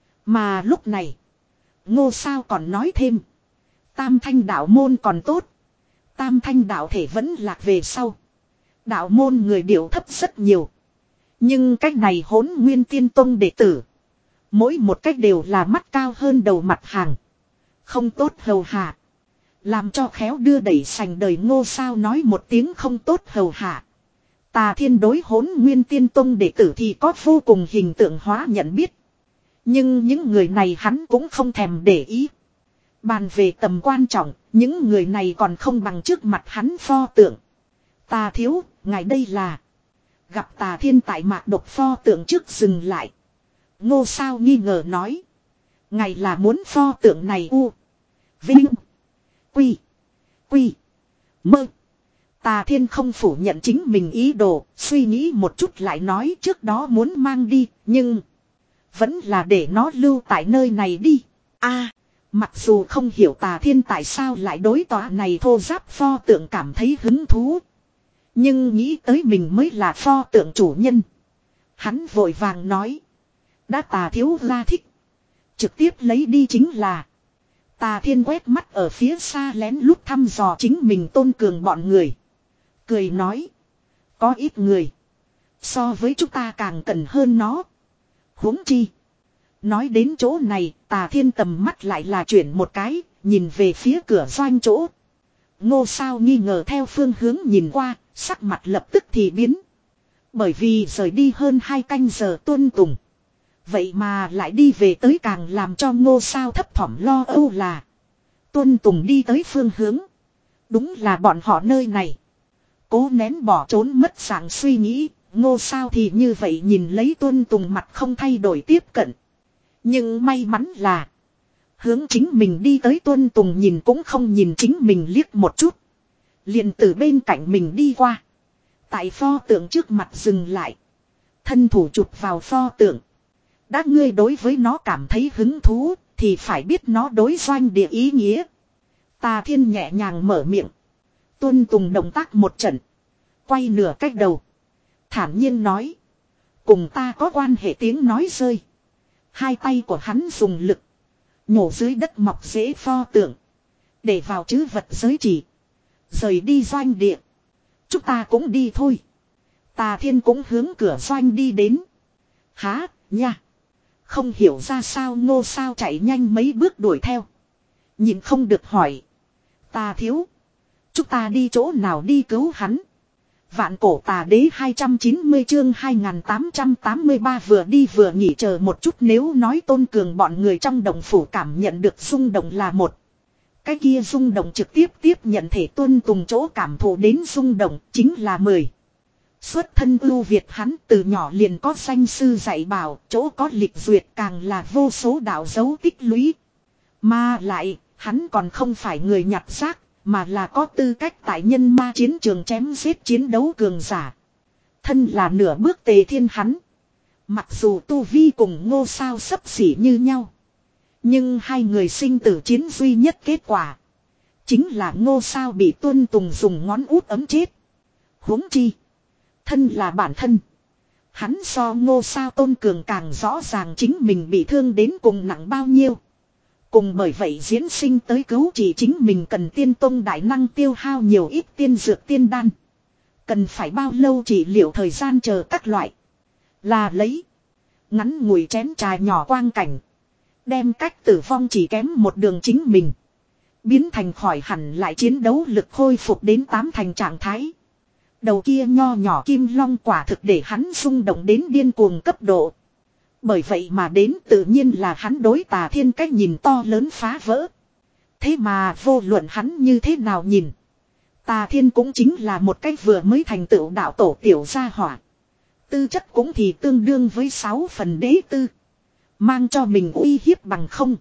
Mà lúc này. Ngô Sao còn nói thêm. Tam Thanh đạo môn còn tốt. Tam Thanh đạo thể vẫn lạc về sau. Đạo môn người điệu thấp rất nhiều. Nhưng cách này Hỗn Nguyên Tiên Tông đệ tử. Mỗi một cách đều là mắt cao hơn đầu mặt hàng. Không tốt hầu hạ. Làm cho khéo đưa đẩy sành đời. Ngô Sao nói một tiếng không tốt hầu hạ. Tà Thiên đối Hỗn Nguyên Tiên Tông đệ tử thì có vô cùng hình tượng hóa nhận biết. Nhưng những người này hắn cũng không thèm để ý. Bàn về tầm quan trọng, những người này còn không bằng trước mặt hắn pho tượng. Tà thiếu, ngài đây là. Gặp Tà Thiên tại mạc độc pho tượng trước dừng lại. Ngô Sao nghi ngờ nói. Ngài là muốn pho tượng này u. Vinh. Quy. Quy. Mơ. Tà Thiên không phủ nhận chính mình ý đồ, suy nghĩ một chút lại nói trước đó muốn mang đi, nhưng vẫn là để nó lưu tại nơi này đi. A, mặc dù không hiểu Tà Thiên tại sao lại đối tòa này thô giáp pho tượng cảm thấy hứng thú, nhưng nghĩ tới mình mới là pho tượng chủ nhân. Hắn vội vàng nói. Đã Tà thiếu ra thích. Trực tiếp lấy đi chính là. Tà Thiên quét mắt ở phía xa lén lút thăm dò chính mình Tôn Cường bọn người. Cười nói. Có ít người. So với chúng ta càng cần hơn nó. Huống chi. Nói đến chỗ này, Tà Thiên tầm mắt lại là chuyển một cái, nhìn về phía cửa doanh chỗ. Ngô Sao nghi ngờ theo phương hướng nhìn qua, sắc mặt lập tức thì biến. Bởi vì rời đi hơn hai canh giờ Tuân Tùng. Vậy mà lại đi về tới càng làm cho Ngô Sao thấp thỏm lo âu là. Tuân Tùng đi tới phương hướng. Đúng là bọn họ nơi này. Cố nén bỏ trốn mất dạng suy nghĩ, Ngô Sao thì như vậy nhìn lấy Tuân Tùng mặt không thay đổi tiếp cận. Nhưng may mắn là. Hướng chính mình đi tới Tuân Tùng nhìn cũng không nhìn chính mình liếc một chút. Liền từ bên cạnh mình đi qua. Tại pho tượng trước mặt dừng lại. Thân thủ chụp vào pho tượng. Đã ngươi đối với nó cảm thấy hứng thú, thì phải biết nó đối doanh địa ý nghĩa. Tà Thiên nhẹ nhàng mở miệng. Tuân Tùng động tác một trận. Quay nửa cách đầu. Thản nhiên nói. Cùng ta có quan hệ tiếng nói rơi. Hai tay của hắn dùng lực. Nhổ dưới đất mọc rễ pho tượng. Để vào chữ vật giới chỉ. Rời đi doanh địa. Chúng ta cũng đi thôi. Tà Thiên cũng hướng cửa doanh đi đến. Há, nha. Không hiểu ra sao Ngô Sao chạy nhanh mấy bước đuổi theo. Nhìn không được hỏi. Tà thiếu. Chúng ta đi chỗ nào đi cứu hắn. Vạn cổ tà đế hai trăm chín mươi chương hai nghìn tám trăm tám mươi ba vừa đi vừa nghỉ chờ một chút, nếu nói Tôn Cường bọn người trong đồng phủ cảm nhận được rung động là một. Cái kia rung động trực tiếp tiếp nhận thể Tuân Tùng chỗ cảm thụ đến rung động chính là mười. Xuất thân ưu Việt hắn từ nhỏ liền có danh sư dạy bảo, chỗ có lịch duyệt càng là vô số đạo dấu tích lũy. Mà lại, hắn còn không phải người nhặt rác, mà là có tư cách tại nhân ma chiến trường chém giết chiến đấu cường giả. Thân là nửa bước Tề Thiên hắn. Mặc dù tu vi cùng Ngô Sao xấp xỉ như nhau. Nhưng hai người sinh tử chiến duy nhất kết quả. Chính là Ngô Sao bị Tuân Tùng dùng ngón út ấm chết. Huống chi. Thân là bản thân. Hắn so Ngô Sao Tôn Cường càng rõ ràng chính mình bị thương đến cùng nặng bao nhiêu. Cùng bởi vậy diễn sinh tới cứu chỉ chính mình cần tiên tông đại năng tiêu hao nhiều ít tiên dược tiên đan. Cần phải bao lâu trị liệu thời gian chờ các loại. Là lấy. Ngắn ngủi chén trà nhỏ quang cảnh. Đem cách tử vong chỉ kém một đường chính mình. Biến thành khỏi hẳn lại chiến đấu lực khôi phục đến tám thành trạng thái. Đầu kia nho nhỏ kim long quả thực để hắn rung động đến điên cuồng cấp độ. Bởi vậy mà đến tự nhiên là hắn đối Tà Thiên cách nhìn to lớn phá vỡ. Thế mà vô luận hắn như thế nào nhìn. Tà Thiên cũng chính là một cách vừa mới thành tựu đạo tổ tiểu gia hỏa. Tư chất cũng thì tương đương với sáu phần đế tư. Mang cho mình uy hiếp bằng không.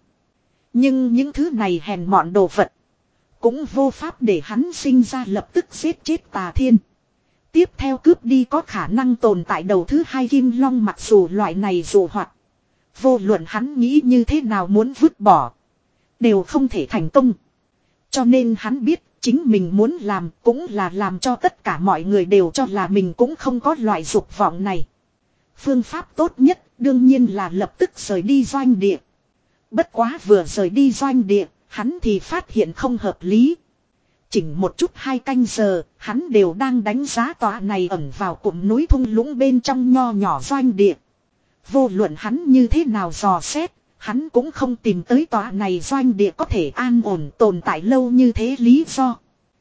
Nhưng những thứ này hèn mọn đồ vật. Cũng vô pháp để hắn sinh ra lập tức giết chết Tà Thiên. Tiếp theo cướp đi có khả năng tồn tại đầu thứ hai kim long, mặc dù loại này dụ hoạt. Vô luận hắn nghĩ như thế nào muốn vứt bỏ. Đều không thể thành công. Cho nên hắn biết chính mình muốn làm cũng là làm cho tất cả mọi người đều cho là mình cũng không có loại dục vọng này. Phương pháp tốt nhất đương nhiên là lập tức rời đi doanh địa. Bất quá vừa rời đi doanh địa, hắn thì phát hiện không hợp lý. Chỉnh một chút hai canh giờ, hắn đều đang đánh giá tòa này ẩn vào cụm núi thung lũng bên trong nho nhỏ doanh địa. Vô luận hắn như thế nào dò xét, hắn cũng không tìm tới tòa này doanh địa có thể an ổn tồn tại lâu như thế lý do.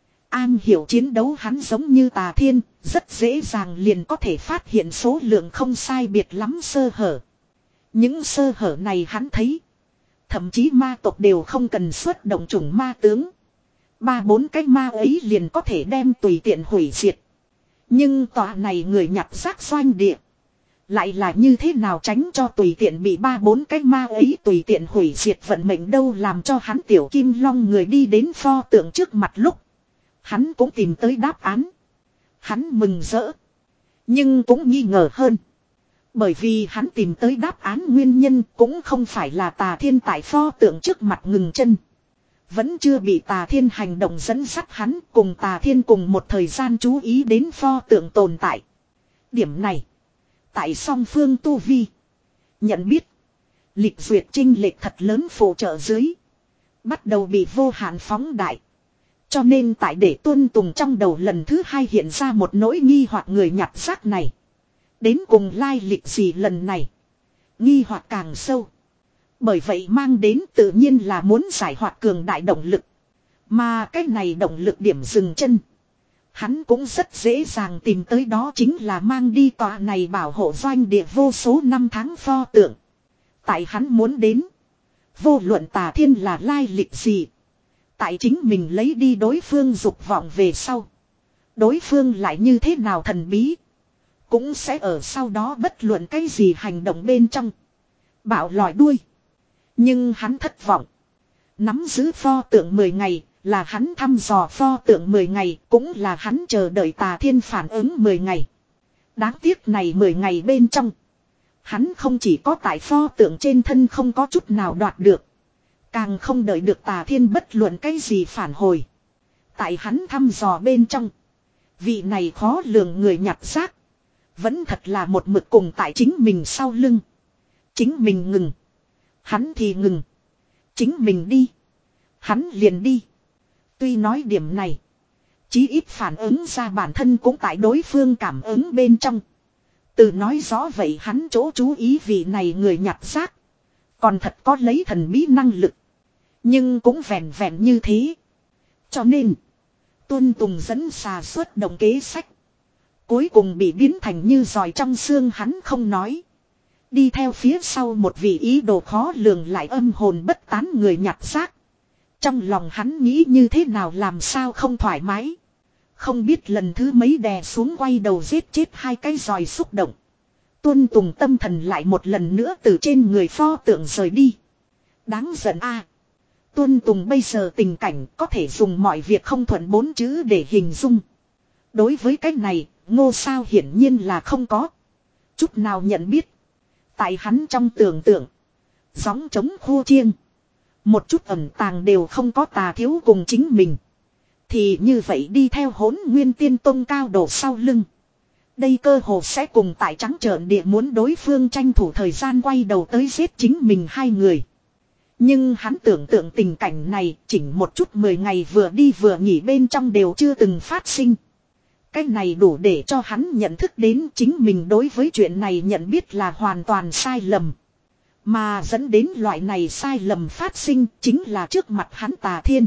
An hiểu chiến đấu hắn giống như Tà Thiên, rất dễ dàng liền có thể phát hiện số lượng không sai biệt lắm sơ hở. Những sơ hở này hắn thấy. Thậm chí ma tộc đều không cần xuất động chủng ma tướng. Ba bốn cái ma ấy liền có thể đem tùy tiện hủy diệt. Nhưng tòa này người nhặt rác doanh địa. Lại là như thế nào tránh cho tùy tiện bị ba bốn cái ma ấy tùy tiện hủy diệt vận mệnh đâu, làm cho hắn tiểu kim long người đi đến pho tượng trước mặt lúc. Hắn cũng tìm tới đáp án. Hắn mừng rỡ. Nhưng cũng nghi ngờ hơn. Bởi vì hắn tìm tới đáp án nguyên nhân cũng không phải là Tà Thiên tại pho tượng trước mặt ngừng chân. Vẫn chưa bị Tà Thiên hành động dẫn dắt hắn cùng Tà Thiên cùng một thời gian chú ý đến pho tượng tồn tại. Điểm này. Tại song phương tu vi. Nhận biết. Lịch duyệt trinh lệch thật lớn phụ trợ dưới. Bắt đầu bị vô hạn phóng đại. Cho nên tại để Tuân Tùng trong đầu lần thứ hai hiện ra một nỗi nghi hoặc người nhặt rác này. Đến cùng lai lịch gì lần này. Nghi hoặc càng sâu. Bởi vậy mang đến tự nhiên là muốn giải hoạt cường đại động lực. Mà cái này động lực điểm dừng chân. Hắn cũng rất dễ dàng tìm tới, đó chính là mang đi tòa này bảo hộ doanh địa vô số năm tháng pho tượng. Tại hắn muốn đến. Vô luận Tà Thiên là lai lịch gì. Tại chính mình lấy đi đối phương dục vọng về sau. Đối phương lại như thế nào thần bí. Cũng sẽ ở sau đó bất luận cái gì hành động bên trong. Bảo lòi đuôi. Nhưng hắn thất vọng. Nắm giữ pho tượng mười ngày. Là hắn thăm dò pho tượng mười ngày. Cũng là hắn chờ đợi Tà Thiên phản ứng mười ngày. Đáng tiếc này mười ngày bên trong. Hắn không chỉ có tại pho tượng trên thân không có chút nào đoạt được. Càng không đợi được Tà Thiên bất luận cái gì phản hồi. Tại hắn thăm dò bên trong. Vị này khó lường người nhặt xác. Vẫn thật là một mực cùng tại chính mình sau lưng. Chính mình ngừng. Hắn thì ngừng. Chính mình đi. Hắn liền đi. Tuy nói điểm này. Chí ít phản ứng ra bản thân cũng tại đối phương cảm ứng bên trong. Từ nói rõ vậy hắn chỗ chú ý vị này người nhặt xác. Còn thật có lấy thần bí năng lực. Nhưng cũng vẹn vẹn như thế. Cho nên. Tuân Tùng dẫn xà xuất động kế sách. Cuối cùng bị biến thành như giòi trong xương hắn không nói. Đi theo phía sau một vị ý đồ khó lường lại âm hồn bất tán người nhặt xác. Trong lòng hắn nghĩ như thế nào làm sao không thoải mái. Không biết lần thứ mấy đè xuống quay đầu giết chết hai cái giòi xúc động. Tuân Tùng tâm thần lại một lần nữa từ trên người pho tượng rời đi. Đáng giận a. À, Tuân Tùng bây giờ tình cảnh có thể dùng mọi việc không thuận bốn chữ để hình dung. Đối với cái này, Ngô Sao hiển nhiên là không có chút nào nhận biết. Tại hắn trong tưởng tượng, gióng trống khô chiêng, một chút ẩn tàng đều không có Tà Thiếu cùng chính mình. Thì như vậy đi theo Hỗn Nguyên Tiên Tông cao độ sau lưng. Đây cơ hồ sẽ cùng tại trắng trợn địa muốn đối phương tranh thủ thời gian quay đầu tới giết chính mình hai người. Nhưng hắn tưởng tượng tình cảnh này chỉnh một chút mười ngày vừa đi vừa nghỉ bên trong đều chưa từng phát sinh. Cái này đủ để cho hắn nhận thức đến chính mình đối với chuyện này nhận biết là hoàn toàn sai lầm. Mà dẫn đến loại này sai lầm phát sinh chính là trước mặt hắn Tà Thiên.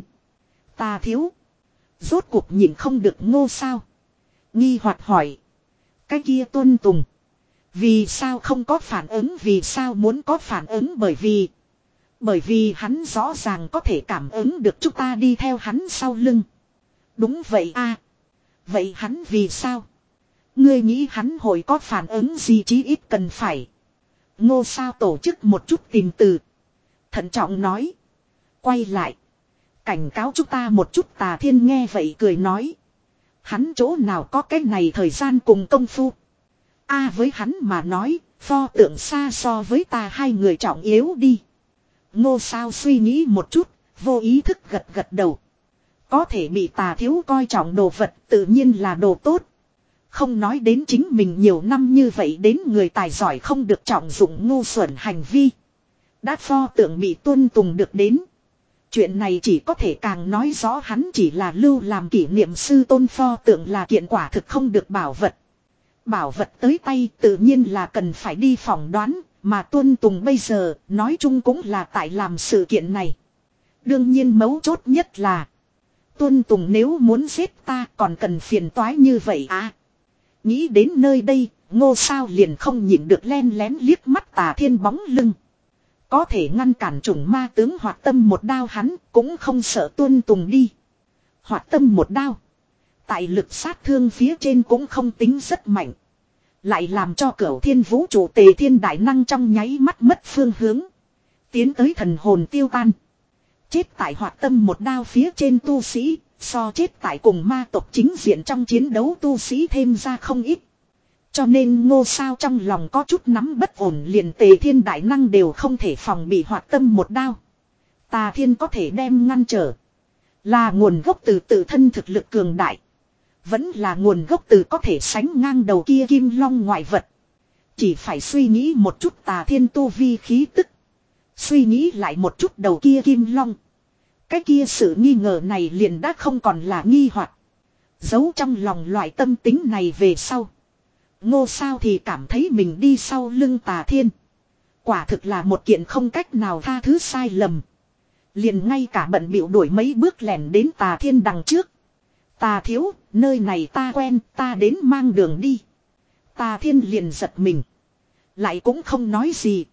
Tà Thiếu. Rốt cuộc nhìn không được Ngô Sao. Nghi hoặc hỏi. Cái kia Tuân Tùng. Vì sao không có phản ứng, vì sao muốn có phản ứng, bởi vì. Bởi vì hắn rõ ràng có thể cảm ứng được chúng ta đi theo hắn sau lưng. Đúng vậy a. À, vậy hắn vì sao? Ngươi nghĩ hắn hội có phản ứng gì, chí ít cần phải. Ngô Sao tổ chức một chút tìm từ. Thận trọng nói. Quay lại. Cảnh cáo chúng ta một chút. Tà Thiên nghe vậy cười nói. Hắn chỗ nào có cái này thời gian cùng công phu. A à, với hắn mà nói. Pho tượng xa so với ta hai người trọng yếu đi. Ngô Sao suy nghĩ một chút. Vô ý thức gật gật đầu. Có thể bị Tà Thiếu coi trọng đồ vật tự nhiên là đồ tốt. Không nói đến chính mình nhiều năm như vậy đến người tài giỏi không được trọng dụng ngu xuẩn hành vi. Đã pho tượng bị Tuân Tùng được đến. Chuyện này chỉ có thể càng nói rõ hắn chỉ là lưu làm kỷ niệm sư tôn, pho tượng là kiện quả thực không được bảo vật. Bảo vật tới tay tự nhiên là cần phải đi phỏng đoán, mà Tuân Tùng bây giờ nói chung cũng là tại làm sự kiện này. Đương nhiên mấu chốt nhất là Tuân Tùng nếu muốn giết ta còn cần phiền toái như vậy à. Nghĩ đến nơi đây, Ngô Sao liền không nhịn được len lén liếc mắt Tà Thiên bóng lưng. Có thể ngăn cản chủng ma tướng Hoạt Tâm một đao hắn cũng không sợ Tuân Tùng đi. Hoạt Tâm một đao. Tại lực sát thương phía trên cũng không tính rất mạnh. Lại làm cho Cửu Thiên Vũ Trụ Tề Thiên Đại Năng trong nháy mắt mất phương hướng. Tiến tới thần hồn tiêu tan. Chết tại Hoạt Tâm một đao phía trên tu sĩ. So chết tại cùng ma tộc chính diện trong chiến đấu tu sĩ thêm ra không ít. Cho nên Ngô Sao trong lòng có chút nắm bất ổn, liền Tề Thiên Đại Năng đều không thể phòng bị Hoạt Tâm một đao. Tà Thiên có thể đem ngăn trở. Là nguồn gốc từ tự thân thực lực cường đại. Vẫn là nguồn gốc từ có thể sánh ngang đầu kia Kim Long ngoại vật. Chỉ phải suy nghĩ một chút Tà Thiên tu vi khí tức. Suy nghĩ lại một chút đầu kia Kim Long. Cái kia sự nghi ngờ này liền đã không còn là nghi hoặc. Giấu trong lòng loại tâm tính này về sau. Ngô Sao thì cảm thấy mình đi sau lưng Tà Thiên. Quả thực là một kiện không cách nào tha thứ sai lầm. Liền ngay cả bận bịu đuổi mấy bước lẻn đến Tà Thiên đằng trước. Tà Thiếu, nơi này ta quen, ta đến mang đường đi. Tà Thiên liền giật mình. Lại cũng không nói gì.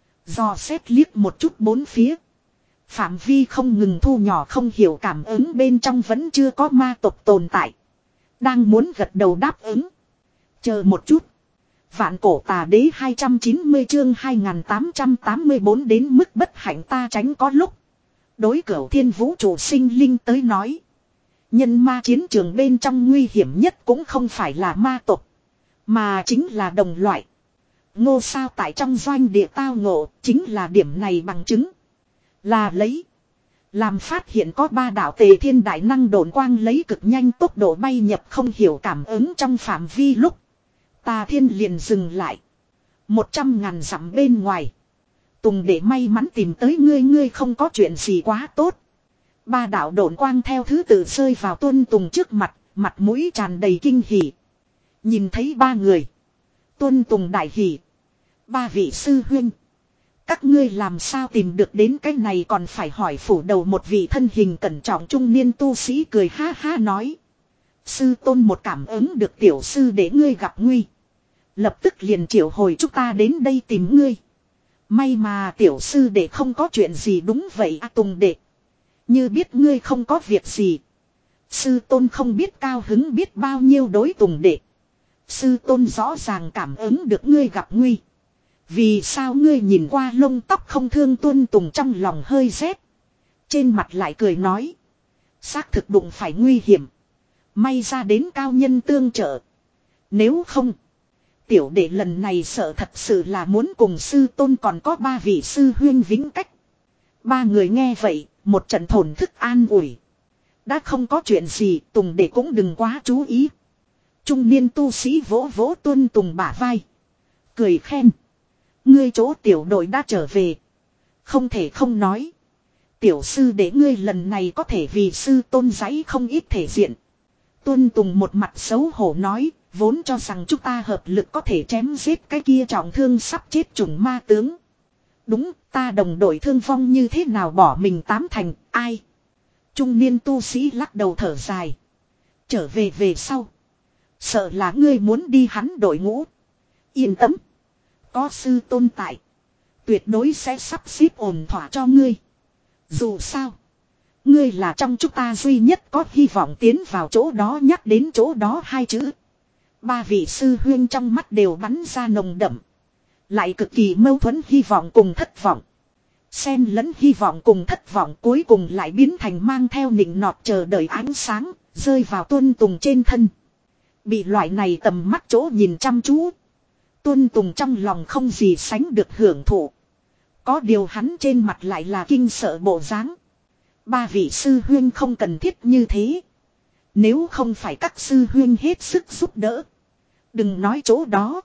Dò xét liếc một chút bốn phía. Phạm vi không ngừng thu nhỏ, không hiểu cảm ứng bên trong vẫn chưa có ma tộc tồn tại. Đang muốn gật đầu đáp ứng. Chờ một chút. Vạn Cổ Tà Đế hai trăm chín mươi chương hai nghìn tám trăm tám mươi bốn đến mức bất hạnh ta tránh có lúc. Đối Cửu Thiên Vũ Trụ sinh linh tới nói. Nhân ma chiến trường bên trong nguy hiểm nhất cũng không phải là ma tộc. Mà chính là đồng loại. Ngô Sao tại trong doanh địa tao ngộ chính là điểm này bằng chứng. Là lấy. Làm phát hiện có ba đạo tề thiên đại năng độn quang lấy cực nhanh tốc độ bay nhập không hiểu cảm ứng trong phạm vi lúc. Tà thiên liền dừng lại. Một trăm ngàn dặm bên ngoài. Tùng để may mắn tìm tới ngươi ngươi không có chuyện gì quá tốt. Ba đạo độn quang theo thứ tự rơi vào Tuân Tùng trước mặt, mặt mũi tràn đầy kinh hỉ. Nhìn thấy ba người. Tuân Tùng đại hỉ. Ba vị sư huynh. Các ngươi làm sao tìm được đến cái này còn phải hỏi phủ đầu một vị thân hình cẩn trọng trung niên tu sĩ cười ha ha nói. Sư tôn một cảm ứng được tiểu sư để ngươi gặp nguy. Lập tức liền triệu hồi chúng ta đến đây tìm ngươi. May mà tiểu sư để không có chuyện gì đúng vậy à Tùng đệ. Như biết ngươi không có việc gì. Sư tôn không biết cao hứng biết bao nhiêu đối Tùng đệ. Sư tôn rõ ràng cảm ứng được ngươi gặp nguy. Vì sao ngươi nhìn qua lông tóc không thương Tuân Tùng trong lòng hơi rét. Trên mặt lại cười nói. Xác thực đụng phải nguy hiểm. May ra đến cao nhân tương trợ. Nếu không. Tiểu đệ lần này sợ thật sự là muốn cùng sư tôn còn có ba vị sư huyên vĩnh cách. Ba người nghe vậy. Một trận thổn thức an ủi. Đã không có chuyện gì Tùng đệ cũng đừng quá chú ý. Trung niên tu sĩ vỗ vỗ Tuân Tùng bả vai. Cười khen. Ngươi chỗ tiểu đội đã trở về. Không thể không nói. Tiểu sư để ngươi lần này có thể vì sư tôn giấy không ít thể diện. Tuân Tùng một mặt xấu hổ nói. Vốn cho rằng chúng ta hợp lực có thể chém giết cái kia trọng thương sắp chết chủng ma tướng. Đúng ta đồng đội thương vong như thế nào bỏ mình tám thành ai. Trung niên tu sĩ lắc đầu thở dài. Trở về về sau. Sợ là ngươi muốn đi hắn đội ngũ. Yên tâm. Có sư tôn tại. Tuyệt đối sẽ sắp xếp ổn thỏa cho ngươi. Dù sao. Ngươi là trong chúng ta duy nhất có hy vọng tiến vào chỗ đó nhắc đến chỗ đó hai chữ. Ba vị sư huyên trong mắt đều bắn ra nồng đậm. Lại cực kỳ mâu thuẫn hy vọng cùng thất vọng. Xen lẫn hy vọng cùng thất vọng cuối cùng lại biến thành mang theo nịnh nọt chờ đợi ánh sáng. Rơi vào Tuân Tùng trên thân. Bị loại này tầm mắt chỗ nhìn chăm chú. Tuân Tùng trong lòng không gì sánh được hưởng thụ. Có điều hắn trên mặt lại là kinh sợ bộ dáng. Ba vị sư huyên không cần thiết như thế. Nếu không phải các sư huyên hết sức giúp đỡ. Đừng nói chỗ đó.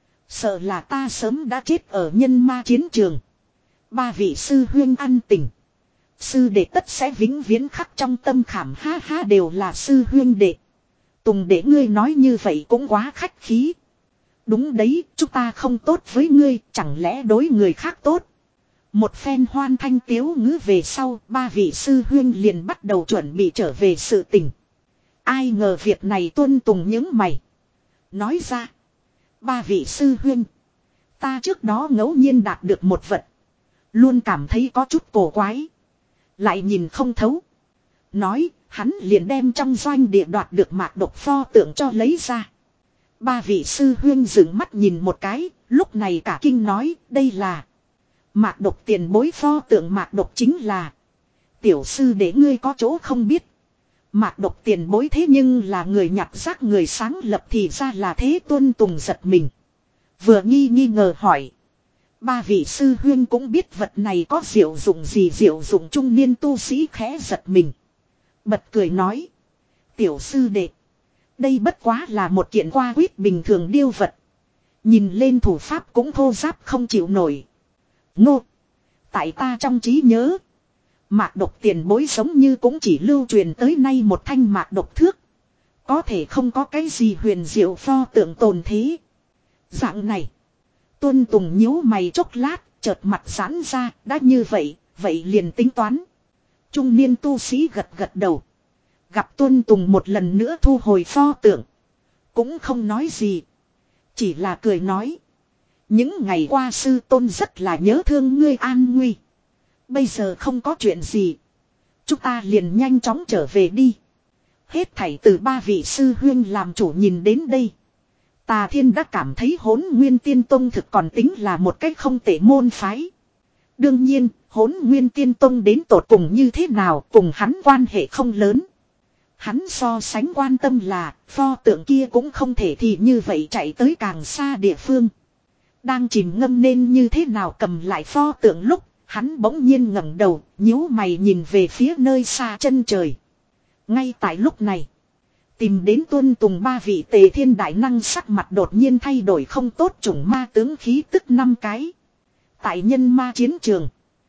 Sợ là ta sớm đã chết ở nhân ma chiến trường. Ba vị sư huyên ăn tình. Sư đệ tất sẽ vĩnh viễn khắc trong tâm khảm ha ha đều là sư huyên đệ. Tùng đệ ngươi nói như vậy cũng quá khách khí. Đúng đấy, chúng ta không tốt với ngươi, chẳng lẽ đối người khác tốt. Một phen hoan thanh tiếu ngữ về sau, ba vị sư huyên liền bắt đầu chuẩn bị trở về sự tình. Ai ngờ việc này Tuân Tùng những mày. Nói ra, ba vị sư huyên, ta trước đó ngẫu nhiên đạt được một vật. Luôn cảm thấy có chút cổ quái. Lại nhìn không thấu. Nói, hắn liền đem trong doanh địa đoạt được mạc độc pho tượng cho lấy ra. Ba vị sư huyên dừng mắt nhìn một cái, lúc này cả kinh nói, đây là mạc độc tiền bối pho tượng mạc độc chính là. Tiểu sư để ngươi có chỗ không biết. Mạc độc tiền bối thế nhưng là người nhặt rác người sáng lập thì ra là thế. Tuân Tùng giật mình. Vừa nghi nghi ngờ hỏi. Ba vị sư huyên cũng biết vật này có diệu dụng gì diệu dụng trung niên tu sĩ khẽ giật mình. Bật cười nói. Tiểu sư đệ. Đây bất quá là một kiện qua quýt bình thường điêu vật. Nhìn lên thủ pháp cũng thô ráp không chịu nổi. Ngô. Tại ta trong trí nhớ. Mạc độc tiền bối giống như cũng chỉ lưu truyền tới nay một thanh mạc độc thước. Có thể không có cái gì huyền diệu pho tượng tồn thế. Dạng này. Tuân Tùng nhíu mày chốc lát, chợt mặt giãn ra, đã như vậy, vậy liền tính toán. Trung niên tu sĩ gật gật đầu. Gặp Tuân Tùng một lần nữa thu hồi pho tượng. Cũng không nói gì. Chỉ là cười nói. Những ngày qua sư tôn rất là nhớ thương ngươi an nguy. Bây giờ không có chuyện gì. Chúng ta liền nhanh chóng trở về đi. Hết thảy từ ba vị sư huyên làm chủ nhìn đến đây. Tà Thiên đã cảm thấy Hỗn Nguyên Tiên Tông thực còn tính là một cách không tệ môn phái. Đương nhiên, Hỗn Nguyên Tiên Tông đến tột cùng như thế nào cùng hắn quan hệ không lớn. Hắn so sánh quan tâm là pho tượng kia cũng không thể thì như vậy chạy tới càng xa địa phương. Đang chìm ngâm nên như thế nào cầm lại pho tượng lúc, Hắn bỗng nhiên ngẩng đầu, nhíu mày nhìn về phía nơi xa chân trời. Ngay tại lúc này, tìm đến tuân tùng ba vị tề thiên đại năng sắc mặt đột nhiên thay đổi không tốt, chủng ma tướng khí tức năm cái. Tại nhân ma chiến trường,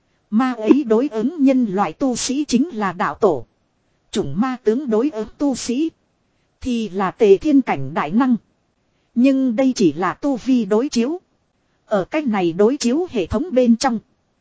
ma ấy đối ứng nhân loại tu sĩ chính là đạo tổ. Chủng ma tướng đối ứng tu sĩ thì là tề thiên cảnh đại năng. Nhưng đây chỉ là tu vi đối chiếu. Ở cách này đối chiếu hệ thống bên trong,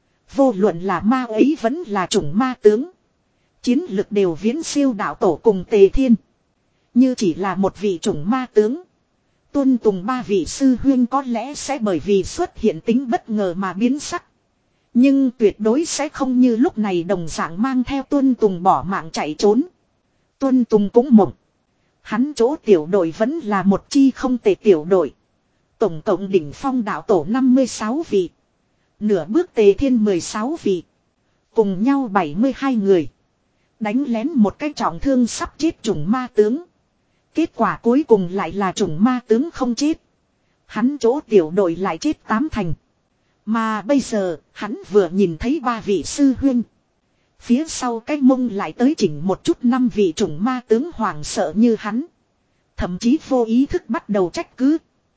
vô luận là ma ấy vẫn là chủng ma tướng, chiến lực đều viễn siêu đạo tổ cùng tề thiên. Như chỉ là một vị chủng ma tướng, tuân tùng ba vị sư huyên có lẽ sẽ bởi vì xuất hiện tính bất ngờ mà biến sắc. Nhưng tuyệt đối sẽ không như lúc này đồng dạng mang theo tuân tùng bỏ mạng chạy trốn. Tuân tùng cũng mộng. Hắn chỗ tiểu đội vẫn là một chi không tệ tiểu đội. Tổng cộng đỉnh phong đạo tổ năm mươi sáu vị. Nửa bước tề thiên mười sáu vị. Cùng nhau bảy mươi hai người. Đánh lén một cái trọng thương sắp chết chủng ma tướng. Kết quả cuối cùng lại là chủng ma tướng không chết. Hắn chỗ tiểu đội lại chết tám thành. Mà bây giờ, hắn vừa nhìn thấy ba vị sư huynh. Phía sau cái mông lại tới chỉnh một chút năm vị chủng ma tướng hoảng sợ như hắn. Thậm chí vô ý thức bắt đầu trách cứ.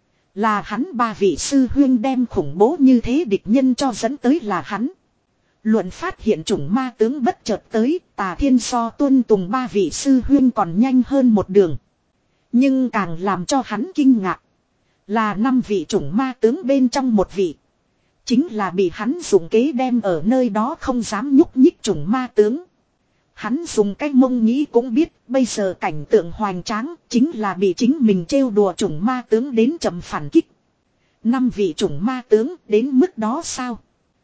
Là hắn ba vị sư huynh đem khủng bố như thế địch nhân cho dẫn tới là hắn. Luận phát hiện chủng ma tướng bất chợt tới, Tà Thiên so tuân tùng ba vị sư huynh còn nhanh hơn một đường. Nhưng càng làm cho hắn kinh ngạc là năm vị chủng ma tướng bên trong một vị. Chính là bị hắn dùng kế đem ở nơi đó không dám nhúc nhích chủng ma tướng. Hắn dùng cái mông nghĩ cũng biết bây giờ cảnh tượng hoành tráng chính là bị chính mình trêu đùa chủng ma tướng đến chậm phản kích. Năm vị chủng ma tướng đến mức đó sao?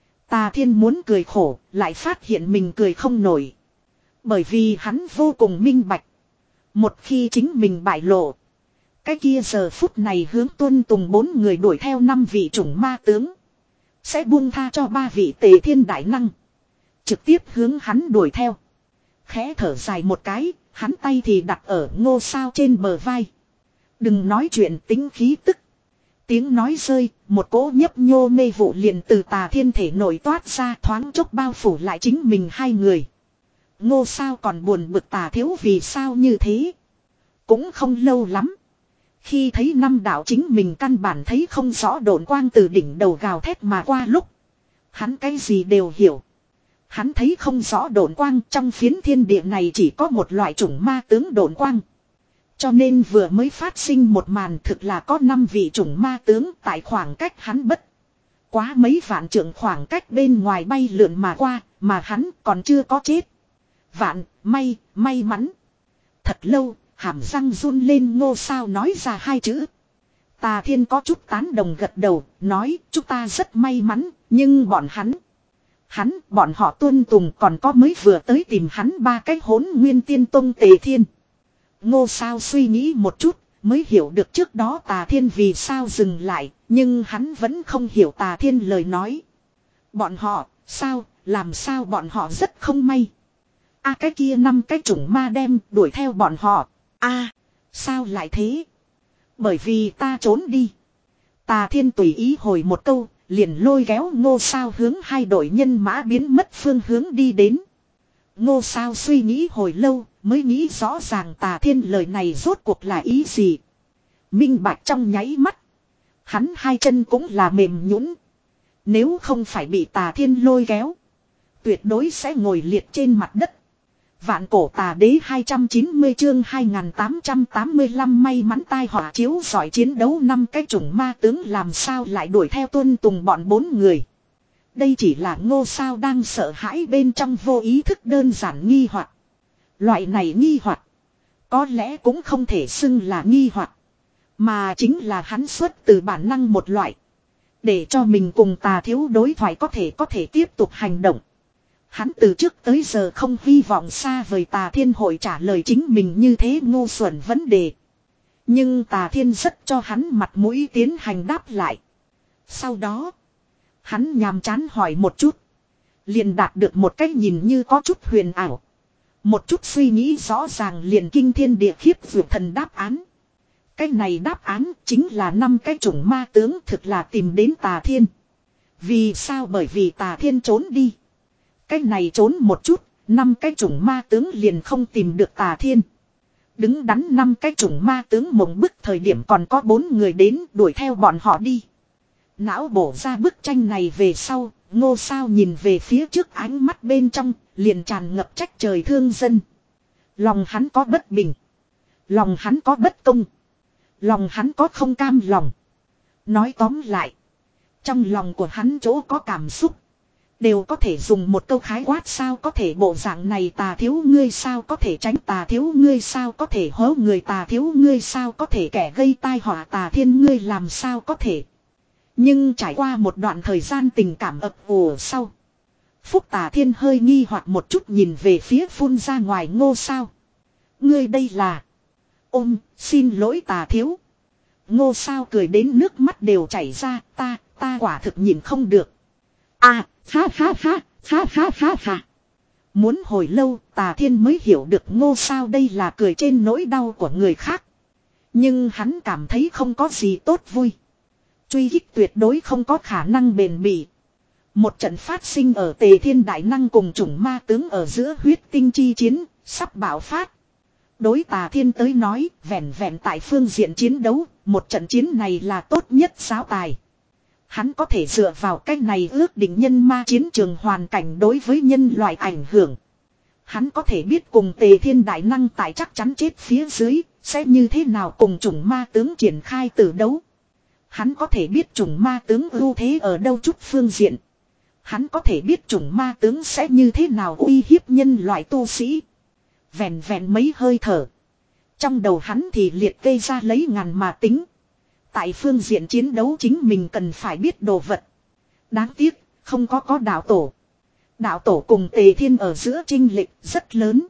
Tà Thiên muốn cười khổ lại phát hiện mình cười không nổi. Bởi vì hắn vô cùng minh bạch. Một khi chính mình bại lộ, cái kia giờ phút này hướng tuân tùng bốn người đuổi theo năm vị chủng ma tướng, sẽ buông tha cho ba vị tề thiên đại năng, trực tiếp hướng hắn đuổi theo. Khẽ thở dài một cái, hắn tay thì đặt ở Ngô Sao trên bờ vai. Đừng nói chuyện tính khí tức. Tiếng nói rơi, một cỗ nhấp nhô mê vụ liền từ Tà Thiên thể nổi toát ra, thoáng chốc bao phủ lại chính mình hai người. Ngô Sao còn buồn bực Tà thiếu vì sao như thế. Cũng không lâu lắm, khi thấy năm đạo chính mình căn bản thấy không rõ độn quang từ đỉnh đầu gào thét mà qua lúc, hắn cái gì đều hiểu. Hắn thấy không rõ độn quang trong phiến thiên địa này chỉ có một loại chủng ma tướng độn quang. Cho nên vừa mới phát sinh một màn thực là có năm vị chủng ma tướng tại khoảng cách hắn bất quá mấy vạn trượng khoảng cách bên ngoài bay lượn mà qua, mà hắn còn chưa có chết. Vạn, may, may mắn. Thật lâu, hàm răng run lên Ngô Sao nói ra hai chữ. Tà Thiên có chút tán đồng gật đầu, nói chúng ta rất may mắn, nhưng bọn hắn. Hắn, bọn họ tuân tùng còn có mới vừa tới tìm hắn ba cái hỗn nguyên tiên tông Tề Thiên. Ngô Sao suy nghĩ một chút, mới hiểu được trước đó Tà Thiên vì sao dừng lại, nhưng hắn vẫn không hiểu Tà Thiên lời nói. Bọn họ, sao, làm sao bọn họ rất không may. A cái kia năm cái chủng ma đem đuổi theo bọn họ. A, sao lại thế? Bởi vì ta trốn đi. Tà Thiên tùy ý hồi một câu, liền lôi kéo Ngô Sao hướng hai đội nhân mã biến mất phương hướng đi đến. Ngô Sao suy nghĩ hồi lâu, mới nghĩ rõ ràng Tà Thiên lời này rốt cuộc là ý gì. Minh bạch trong nháy mắt, hắn hai chân cũng là mềm nhũn. Nếu không phải bị Tà Thiên lôi kéo, tuyệt đối sẽ ngồi liệt trên mặt đất. Vạn cổ tà đế hai trăm chín mươi chương hai nghìn tám trăm tám mươi lăm may mắn tai họa chiếu giỏi chiến đấu năm cái chủng ma tướng làm sao lại đuổi theo tuân tùng bọn bốn người. Đây chỉ là Ngô Sao đang sợ hãi bên trong vô ý thức đơn giản nghi hoặc. Loại này nghi hoặc có lẽ cũng không thể xưng là nghi hoặc, mà chính là hắn xuất từ bản năng một loại. Để cho mình cùng Tà thiếu đối thoại có thể có thể tiếp tục hành động. Hắn từ trước tới giờ không hy vọng xa vời Tà Thiên hội trả lời chính mình như thế ngu xuẩn vấn đề. Nhưng Tà Thiên rất cho hắn mặt mũi tiến hành đáp lại. Sau đó, hắn nhàm chán hỏi một chút, liền đạt được một cách nhìn như có chút huyền ảo, một chút suy nghĩ rõ ràng liền kinh thiên địa khiếp vượt thần đáp án. Cái này đáp án chính là năm cái chủng ma tướng thực là tìm đến Tà Thiên. Vì sao? Bởi vì Tà Thiên trốn đi. Cái này trốn một chút, năm cái chủng ma tướng liền không tìm được Tà Thiên. Đứng đắn năm cái chủng ma tướng mộng bức thời điểm còn có bốn người đến đuổi theo bọn họ đi. Não bổ ra bức tranh này về sau, Ngô Sao nhìn về phía trước, ánh mắt bên trong liền tràn ngập trách trời thương dân. Lòng hắn có bất bình, lòng hắn có bất công, lòng hắn có không cam lòng. Nói tóm lại, trong lòng của hắn chỗ có cảm xúc đều có thể dùng một câu khái quát: sao có thể bộ dạng này, Tà thiếu ngươi sao có thể tránh, Tà thiếu ngươi sao có thể hố người, Tà thiếu ngươi sao có thể kẻ gây tai họa, Tà Thiên ngươi làm sao có thể. Nhưng trải qua một đoạn thời gian tình cảm ập ùa sau, Phúc Tà Thiên hơi nghi hoặc một chút nhìn về phía phun ra ngoài Ngô Sao. Ngươi đây là... Ôm, xin lỗi Tà thiếu. Ngô Sao cười đến nước mắt đều chảy ra, ta, ta quả thực nhìn không được. À, ha ha ha, ha ha ha ha. Muốn hồi lâu, Tà Thiên mới hiểu được Ngô Sao đây là cười trên nỗi đau của người khác. Nhưng hắn cảm thấy không có gì tốt vui. Truy kích tuyệt đối không có khả năng bền bỉ. Một trận phát sinh ở Tề Thiên Đại Năng cùng chủng ma tướng ở giữa huyết tinh chi chiến, sắp bạo phát. Đối Tà Thiên tới nói, vẹn vẹn tại phương diện chiến đấu, một trận chiến này là tốt nhất giáo tài. Hắn có thể dựa vào cách này ước định nhân ma chiến trường hoàn cảnh đối với nhân loại ảnh hưởng. Hắn có thể biết cùng Tề Thiên Đại Năng tại chắc chắn chết phía dưới, sẽ như thế nào cùng chủng ma tướng triển khai tử đấu. Hắn có thể biết chủng ma tướng ưu thế ở đâu chút phương diện. Hắn có thể biết chủng ma tướng sẽ như thế nào uy hiếp nhân loại tu sĩ. Vẹn vẹn mấy hơi thở, trong đầu hắn thì liệt kê ra lấy ngàn mà tính. Tại phương diện chiến đấu chính mình cần phải biết đồ vật. Đáng tiếc, không có có đạo tổ. Đạo tổ cùng Tề Thiên ở giữa chênh lệch rất lớn.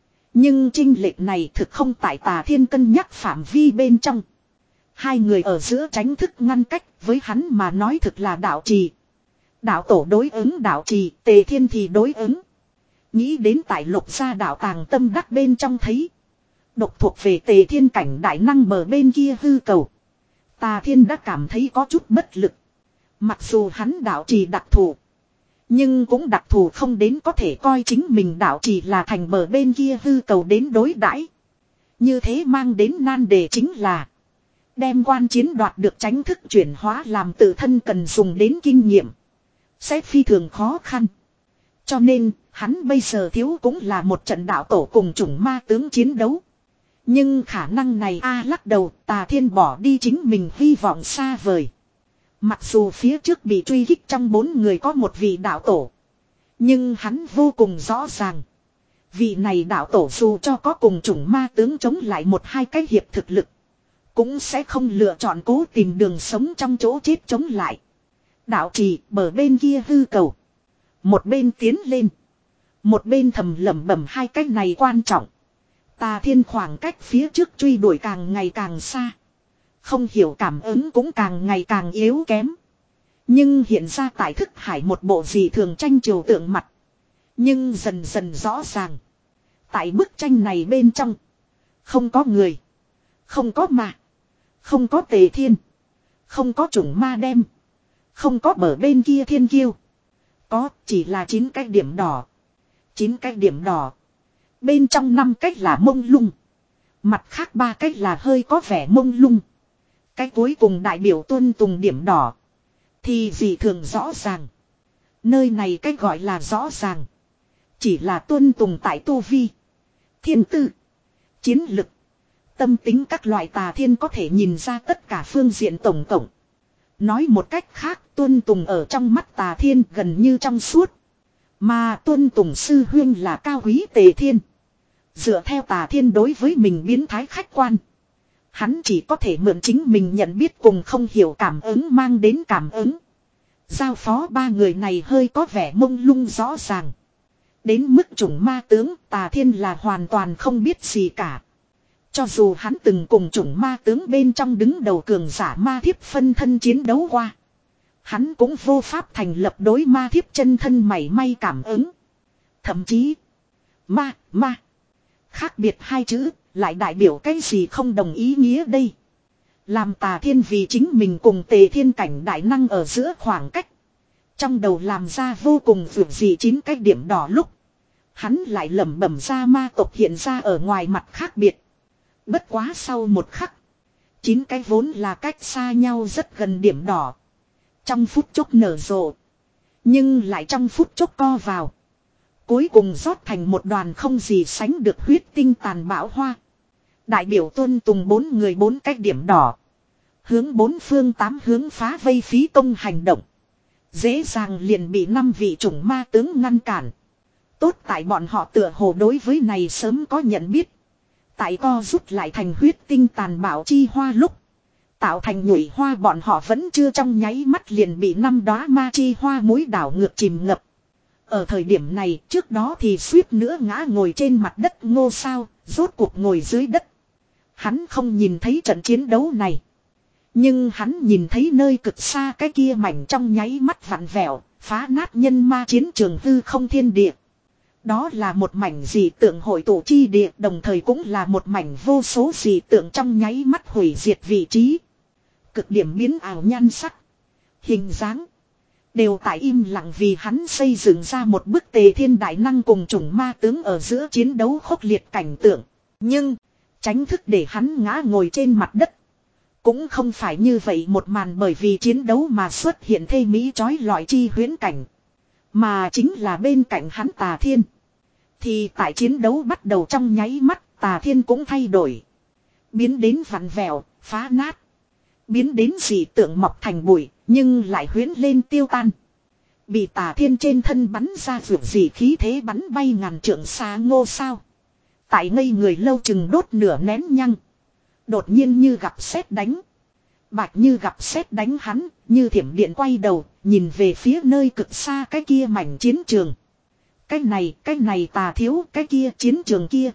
Nhưng chênh lệch này thực không tại Tà Thiên cân nhắc phạm vi bên trong. Hai người ở giữa tránh thức ngăn cách, với hắn mà nói thực là đạo trì. Đạo tổ đối ứng đạo trì, Tề Thiên thì đối ứng. Nghĩ đến tại Lục Gia đạo tàng tâm đắc bên trong thấy. Độc thuộc về Tề Thiên cảnh đại năng bờ bên kia hư cầu. Tà Thiên đã cảm thấy có chút bất lực. Mặc dù hắn đạo trì đặc thù, nhưng cũng đặc thù không đến có thể coi chính mình đạo trì là thành bờ bên kia hư cầu đến đối đãi. Như thế mang đến nan đề chính là đem quan chiến đoạt được tránh thức chuyển hóa làm tự thân cần dùng đến kinh nghiệm, sẽ phi thường khó khăn. Cho nên, hắn bây giờ thiếu cũng là một trận đạo tổ cùng chủng ma tướng chiến đấu. Nhưng khả năng này a lắc đầu, Tà Thiên bỏ đi chính mình hy vọng xa vời. Mặc dù phía trước bị truy kích trong bốn người có một vị đạo tổ, nhưng hắn vô cùng rõ ràng. Vị này đạo tổ dù cho có cùng chủng ma tướng chống lại một hai cái hiệp thực lực, cũng sẽ không lựa chọn cố tìm đường sống trong chỗ chết chống lại. Đạo trì bờ bên kia hư cầu. Một bên tiến lên, một bên thầm lẩm bẩm hai cách này quan trọng. Tà Thiên khoảng cách phía trước truy đuổi càng ngày càng xa. Không hiểu cảm ứng cũng càng ngày càng yếu kém. Nhưng hiện ra tại thức hải một bộ gì thường tranh chiều tượng mặt. Nhưng dần dần rõ ràng. Tại bức tranh này bên trong, không có người, không có ma, không có Tề Thiên, không có chủng ma đem, không có bờ bên kia thiên kiêu. Có chỉ là chín cái điểm đỏ. Chín cái điểm đỏ. Bên trong năm cách là mông lung. Mặt khác ba cách là hơi có vẻ mông lung. Cái cuối cùng đại biểu tuân tùng điểm đỏ thì dị thường rõ ràng. Nơi này cách gọi là rõ ràng, chỉ là tuân tùng tại tu vi, thiên tư, chiến lực, tâm tính các loại. Tà Thiên có thể nhìn ra tất cả phương diện tổng cộng. Nói một cách khác, tuân tùng ở trong mắt Tà Thiên gần như trong suốt. Mà tuân tùng sư huyên là cao quý Tề Thiên. Dựa theo Tà Thiên đối với mình biến thái khách quan, hắn chỉ có thể mượn chính mình nhận biết cùng không hiểu cảm ứng mang đến cảm ứng. Giao phó ba người này hơi có vẻ mông lung rõ ràng. Đến mức chủng ma tướng, Tà Thiên là hoàn toàn không biết gì cả. Cho dù hắn từng cùng chủng ma tướng bên trong đứng đầu cường giả ma thiếp phân thân chiến đấu qua, hắn cũng vô pháp thành lập đối ma thiếp chân thân mảy may cảm ứng. Thậm chí, ma, ma, khác biệt hai chữ, lại đại biểu cái gì không đồng ý nghĩa đây. Làm Tà Thiên vì chính mình cùng Tề Thiên cảnh đại năng ở giữa khoảng cách, Trong đầu làm ra vô cùng vượt dị chín cái điểm đỏ lúc. Hắn lại lẩm bẩm ra ma tộc hiện ra ở ngoài mặt khác biệt. Bất quá sau một khắc. Chín cái vốn là cách xa nhau rất gần điểm đỏ. Trong phút chốc nở rộ. Nhưng lại trong phút chốc co vào. Cuối cùng rót thành một đoàn không gì sánh được huyết tinh tàn bão hoa. Đại biểu tuân tùng bốn người bốn cách điểm đỏ. Hướng bốn phương tám hướng phá vây phí công hành động. Dễ dàng liền bị năm vị chủng ma tướng ngăn cản. Tốt tại bọn họ tựa hồ đối với này sớm có nhận biết. Tại co rút lại thành huyết tinh tàn bạo chi hoa lúc. Tạo thành nhụy hoa bọn họ vẫn chưa trong nháy mắt liền bị năm đóa ma chi hoa múi đảo ngược chìm ngập. Ở thời điểm này trước đó thì suýt nữa ngã ngồi trên mặt đất Ngô Sao, rốt cuộc ngồi dưới đất. Hắn không nhìn thấy trận chiến đấu này. Nhưng hắn nhìn thấy nơi cực xa cái kia mảnh trong nháy mắt vặn vẹo, phá nát nhân ma chiến trường hư không thiên địa. Đó là một mảnh dị tượng hội tụ chi địa, đồng thời cũng là một mảnh vô số dị tượng trong nháy mắt hủy diệt vị trí. Cực điểm biến ảo nhan sắc, hình dáng, đều tại im lặng vì hắn xây dựng ra một bức tề thiên đại năng cùng chủng ma tướng ở giữa chiến đấu khốc liệt cảnh tượng. Nhưng, tránh thức để hắn ngã ngồi trên mặt đất. Cũng không phải như vậy một màn bởi vì chiến đấu mà xuất hiện thê mỹ chói lọi chi huyễn cảnh. Mà chính là bên cạnh hắn Tà Thiên. Thì tại chiến đấu bắt đầu trong nháy mắt, Tà Thiên cũng thay đổi. Biến đến vặn vẹo, phá nát. Biến đến dị tượng mọc thành bụi, nhưng lại huyễn lên tiêu tan. Bị Tà Thiên trên thân bắn ra vượt dị khí thế bắn bay ngàn trượng xa Ngô Sao. Tại ngây người lâu chừng đốt nửa nén nhăng. Đột nhiên như gặp sét đánh. Bạch như gặp sét đánh hắn, như thiểm điện quay đầu, nhìn về phía nơi cực xa cái kia mảnh chiến trường. Cái này, cái này Tà thiếu, cái kia chiến trường kia.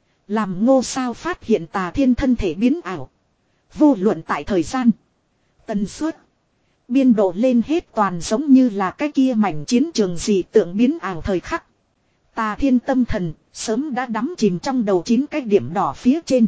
Làm Ngô Sao phát hiện Tà Thiên thân thể biến ảo. Vô luận tại thời gian, tần suất, biên độ lên hết toàn giống như là cái kia mảnh chiến trường dị tượng biến ảo thời khắc. Tà Thiên tâm thần, sớm đã đắm chìm trong đầu chín cái điểm đỏ phía trên.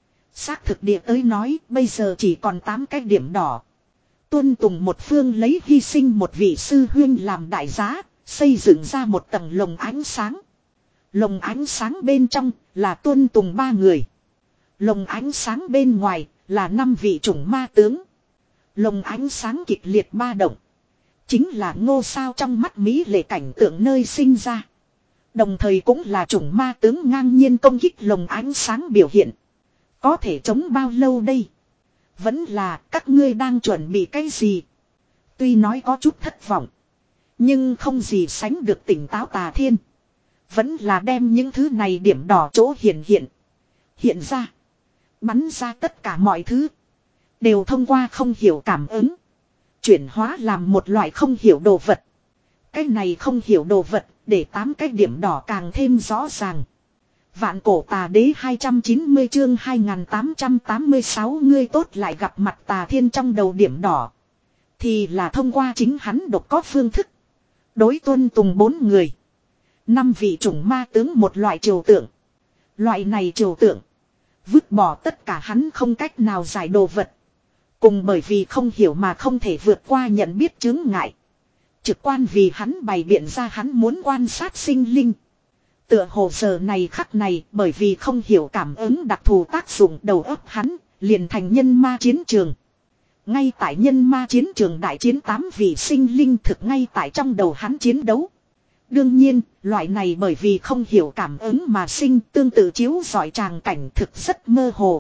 Xác thực địa tới nói, bây giờ chỉ còn tám cái điểm đỏ. Tuân tùng một phương lấy hy sinh một vị sư huyên làm đại giá, xây dựng ra một tầng lồng ánh sáng. Lồng ánh sáng bên trong là tuân tùng ba người. Lồng ánh sáng bên ngoài là năm vị chủng ma tướng. Lồng ánh sáng kịch liệt ba động. Chính là Ngô Sao trong mắt Mỹ lệ cảnh tượng nơi sinh ra. Đồng thời cũng là chủng ma tướng ngang nhiên công kích lồng ánh sáng biểu hiện. Có thể chống bao lâu đây? Vẫn là các ngươi đang chuẩn bị cái gì? Tuy nói có chút thất vọng. Nhưng không gì sánh được tỉnh táo Tà Thiên. Vẫn là đem những thứ này điểm đỏ chỗ hiện hiện. Hiện ra. Bắn ra tất cả mọi thứ. Đều thông qua không hiểu cảm ứng. Chuyển hóa làm một loại không hiểu đồ vật. Cái này không hiểu đồ vật để tám cái điểm đỏ càng thêm rõ ràng. Vạn cổ tà đế hai trăm chín mươi chương hai nghìn tám trăm tám mươi sáu ngươi tốt lại gặp mặt Tà Thiên trong đầu điểm đỏ. Thì là thông qua chính hắn độc có phương thức. Đối tuân tùng bốn người. Năm vị chủng ma tướng một loại triều tượng. Loại này triều tượng. Vứt bỏ tất cả hắn không cách nào giải đồ vật. Cùng bởi vì không hiểu mà không thể vượt qua nhận biết chướng ngại. Trực quan vì hắn bày biện ra hắn muốn quan sát sinh linh. Tựa hồ giờ này khắc này bởi vì không hiểu cảm ứng đặc thù tác dụng đầu óc hắn liền thành nhân ma chiến trường. Ngay tại nhân ma chiến trường đại chiến tám vị sinh linh thực ngay tại trong đầu hắn chiến đấu. Đương nhiên, loại này bởi vì không hiểu cảm ứng mà sinh tương tự chiếu rọi tràng cảnh thực rất mơ hồ.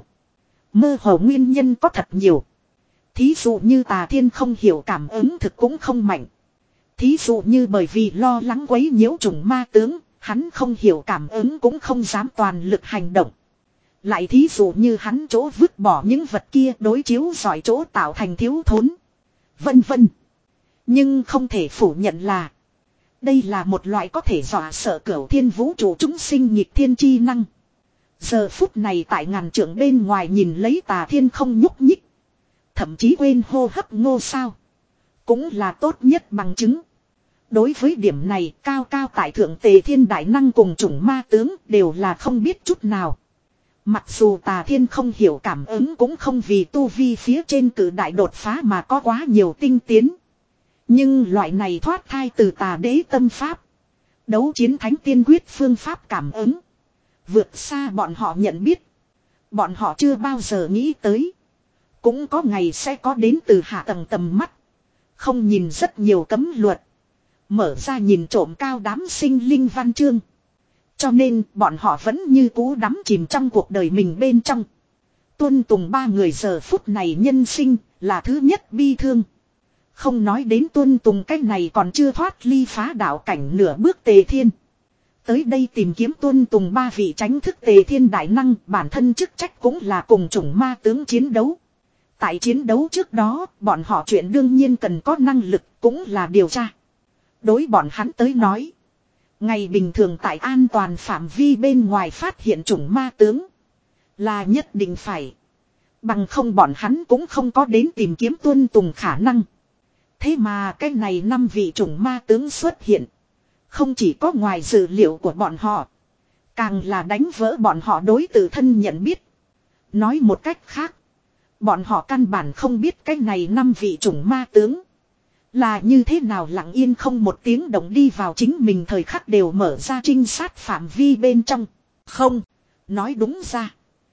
Mơ hồ nguyên nhân có thật nhiều. Thí dụ như Tà Thiên không hiểu cảm ứng thực cũng không mạnh. Thí dụ như bởi vì lo lắng quấy nhiễu chủng ma tướng, hắn không hiểu cảm ứng cũng không dám toàn lực hành động. Lại thí dụ như hắn chỗ vứt bỏ những vật kia đối chiếu rọi chỗ tạo thành thiếu thốn. Vân vân. Nhưng không thể phủ nhận là đây là một loại có thể dọa sợ cửu thiên vũ trụ chúng sinh nghịch thiên chi năng. Giờ phút này tại ngàn trượng bên ngoài nhìn lấy Tà Thiên không nhúc nhích. Thậm chí quên hô hấp Ngô Sao. Cũng là tốt nhất bằng chứng. Đối với điểm này cao cao tại thượng Tề Thiên đại năng cùng chủng ma tướng đều là không biết chút nào. Mặc dù Tà Thiên không hiểu cảm ứng cũng không vì tu vi phía trên cử đại đột phá mà có quá nhiều tinh tiến. Nhưng loại này thoát thai từ tà đế tâm pháp. Đấu chiến thánh tiên quyết phương pháp cảm ứng. Vượt xa bọn họ nhận biết. Bọn họ chưa bao giờ nghĩ tới. Cũng có ngày sẽ có đến từ hạ tầng tầm mắt. Không nhìn rất nhiều cấm luật. Mở ra nhìn trộm cao đám sinh linh văn chương. Cho nên bọn họ vẫn như cũ đắm chìm trong cuộc đời mình bên trong. Tuân Tùng ba người giờ phút này nhân sinh là thứ nhất bi thương. Không nói đến Tuân Tùng cách này còn chưa thoát ly phá đạo cảnh nửa bước Tề Thiên. Tới đây tìm kiếm Tuân Tùng ba vị tránh thức Tề Thiên đại năng, bản thân chức trách cũng là cùng chủng ma tướng chiến đấu. Tại chiến đấu trước đó, bọn họ chuyện đương nhiên cần có năng lực, cũng là điều tra. Đối bọn hắn tới nói, ngày bình thường tại an toàn phạm vi bên ngoài phát hiện chủng ma tướng là nhất định phải. Bằng không bọn hắn cũng không có đến tìm kiếm Tuân Tùng khả năng. Thế mà cái này năm vị chủng ma tướng xuất hiện. Không chỉ có ngoài dự liệu của bọn họ. Càng là đánh vỡ bọn họ đối tự thân nhận biết. Nói một cách khác. Bọn họ căn bản không biết cái này năm vị chủng ma tướng. Là như thế nào lặng yên không một tiếng động đi vào chính mình thời khắc đều mở ra trinh sát phạm vi bên trong. Không. Nói đúng ra.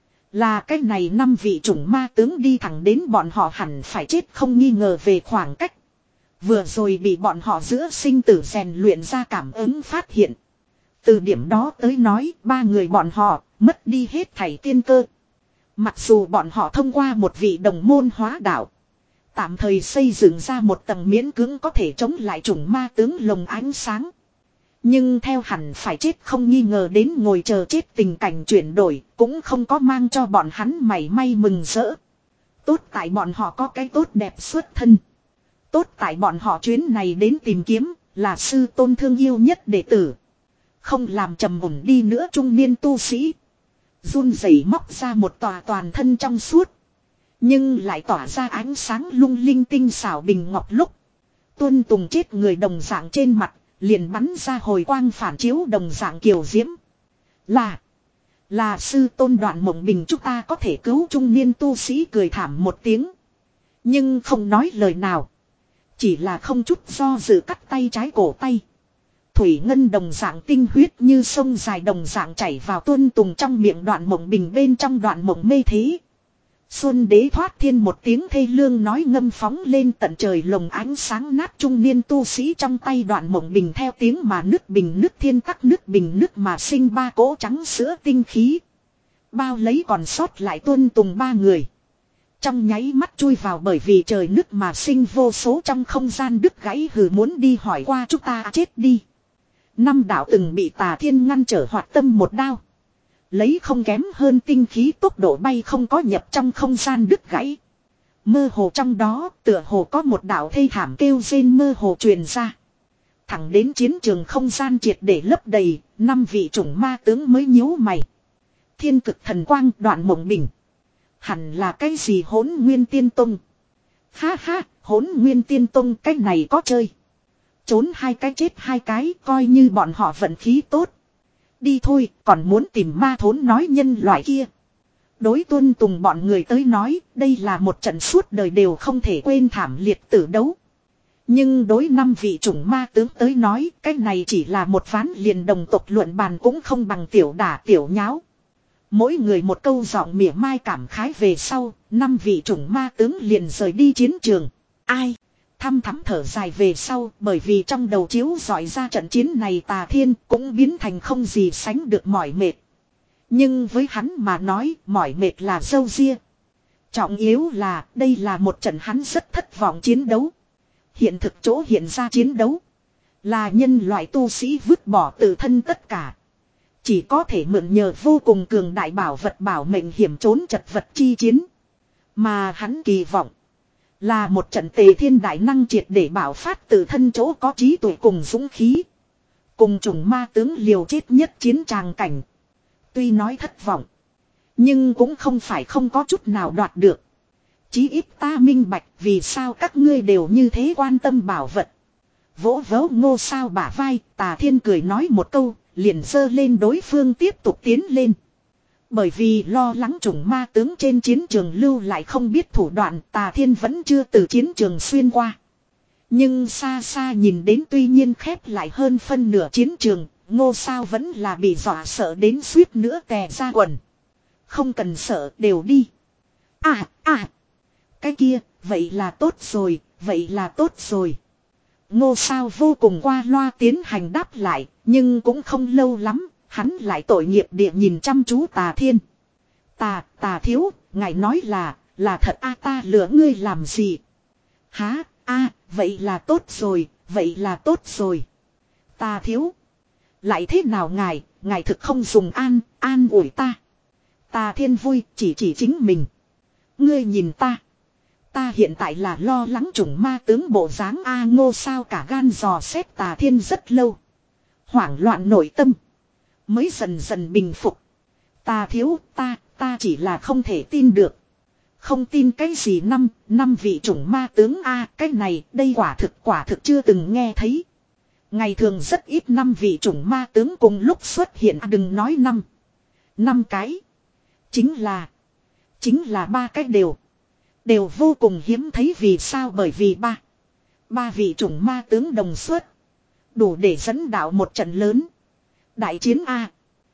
Là cái này năm vị chủng ma tướng đi thẳng đến bọn họ hẳn phải chết không nghi ngờ về khoảng cách. Vừa rồi bị bọn họ giữa sinh tử rèn luyện ra cảm ứng phát hiện. Từ điểm đó tới nói ba người bọn họ mất đi hết thảy tiên cơ. Mặc dù bọn họ thông qua một vị đồng môn hóa đạo. Tạm thời xây dựng ra một tầng miễn cưỡng có thể chống lại chủng ma tướng lồng ánh sáng. Nhưng theo hẳn phải chết không nghi ngờ đến ngồi chờ chết tình cảnh chuyển đổi cũng không có mang cho bọn hắn mảy may mừng rỡ. Tốt tại bọn họ có cái tốt đẹp xuất thân. Tốt tại bọn họ chuyến này đến tìm kiếm là sư tôn thương yêu nhất đệ tử. Không làm trầm mùn đi nữa trung niên tu sĩ. Run rẩy móc ra một tòa toàn thân trong suốt. Nhưng lại tỏa ra ánh sáng lung linh tinh xảo bình ngọc lúc. Tuân Tùng chết người đồng dạng trên mặt. Liền bắn ra hồi quang phản chiếu đồng dạng kiều diễm. Là. Là sư tôn Đoạn Mộng Bình chúng ta có thể cứu trung niên tu sĩ cười thảm một tiếng. Nhưng không nói lời nào. Chỉ là không chút do dự cắt tay trái cổ tay. Thủy ngân đồng dạng tinh huyết như sông dài đồng dạng chảy vào Tuân Tùng trong miệng Đoạn Mộng Bình bên trong Đoạn Mộng mê thế. Xuân đế thoát thiên một tiếng thê lương nói ngâm phóng lên tận trời lồng ánh sáng nát trung niên tu sĩ trong tay Đoạn Mộng Bình theo tiếng mà nước bình nước thiên tắc nước bình nước mà sinh ba cỗ trắng sữa tinh khí. Bao lấy còn sót lại Tuân Tùng ba người. Trong nháy mắt chui vào bởi vì trời nước mà sinh vô số trong không gian đứt gãy hừ muốn đi hỏi qua chúng ta chết đi. Năm đạo từng bị Tà Thiên ngăn trở hoạt tâm một đao. Lấy không kém hơn tinh khí tốc độ bay không có nhập trong không gian đứt gãy. Mơ hồ trong đó tựa hồ có một đạo thê thảm kêu rên mơ hồ truyền ra. Thẳng đến chiến trường không gian triệt để lấp đầy, năm vị chủng ma tướng mới nhíu mày. Thiên cực thần quang Đoạn Mộng Bình. Hẳn là cái gì Hỗn Nguyên Tiên Tông. Ha ha, Hỗn Nguyên Tiên Tông cái này có chơi. Trốn hai cái chết hai cái coi như bọn họ vận khí tốt. Đi thôi, còn muốn tìm ma thốn nói nhân loại kia. Đối Tuân Tùng bọn người tới nói, đây là một trận suốt đời đều không thể quên thảm liệt tử đấu. Nhưng đối năm vị chủng ma tướng tới nói, cái này chỉ là một ván liền đồng tộc luận bàn cũng không bằng tiểu đả tiểu nháo. Mỗi người một câu giọng mỉa mai cảm khái về sau, năm vị chủng ma tướng liền rời đi chiến trường. Ai? Thăm thắm thở dài về sau, bởi vì trong đầu chiếu dọi ra trận chiến này Tà Thiên cũng biến thành không gì sánh được mỏi mệt. Nhưng với hắn mà nói, mỏi mệt là dâu ria. Trọng yếu là, đây là một trận hắn rất thất vọng chiến đấu. Hiện thực chỗ hiện ra chiến đấu, là nhân loại tu sĩ vứt bỏ tự thân tất cả. Chỉ có thể mượn nhờ vô cùng cường đại bảo vật bảo mệnh hiểm trốn chật vật chi chiến. Mà hắn kỳ vọng là một trận Tề Thiên đại năng triệt để bảo phát từ thân chỗ có trí tuệ cùng dũng khí. Cùng chủng ma tướng liều chết nhất chiến tràng cảnh. Tuy nói thất vọng, nhưng cũng không phải không có chút nào đoạt được. Chí ít ta minh bạch vì sao các ngươi đều như thế quan tâm bảo vật. Vỗ vỗ Ngô Sao bả vai, Tà Thiên cười nói một câu, liền giơ lên đối phương tiếp tục tiến lên. Bởi vì lo lắng chủng ma tướng trên chiến trường lưu lại không biết thủ đoạn, Tà Thiên vẫn chưa từ chiến trường xuyên qua. Nhưng xa xa nhìn đến tuy nhiên khép lại hơn phân nửa chiến trường, Ngô Sao vẫn là bị dọa sợ đến suýt nữa tè ra quần. Không cần sợ, đều đi. À, à. Cái kia, vậy là tốt rồi, vậy là tốt rồi. Ngô Sao vô cùng qua loa tiến hành đáp lại, nhưng cũng không lâu lắm, hắn lại tội nghiệp địa nhìn chăm chú Tà Thiên. Tà, Tà thiếu, ngài nói là, là thật a ta lừa ngươi làm gì? Há, a, vậy là tốt rồi, vậy là tốt rồi. Tà thiếu. Lại thế nào ngài, ngài thực không dùng an, an ủi ta. Tà Thiên vui, chỉ chỉ chính mình. Ngươi nhìn ta. Ta hiện tại là lo lắng chủng ma tướng bộ dáng A Ngô Sao cả gan dò xét Tà Thiên rất lâu. Hoảng loạn nội tâm. Mới dần dần bình phục. Tà thiếu ta, ta chỉ là không thể tin được. Không tin cái gì năm, năm vị chủng ma tướng A cái này, đây quả thực quả thực chưa từng nghe thấy. Ngày thường rất ít năm vị chủng ma tướng cùng lúc xuất hiện à, đừng nói năm. Năm cái. Chính là, chính là ba cái đều. Đều vô cùng hiếm thấy vì sao bởi vì ba. Ba vị chủng ma tướng đồng xuất. Đủ để dẫn đạo một trận lớn. Đại chiến A.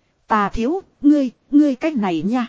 Tà thiếu, ngươi, ngươi cách này nha.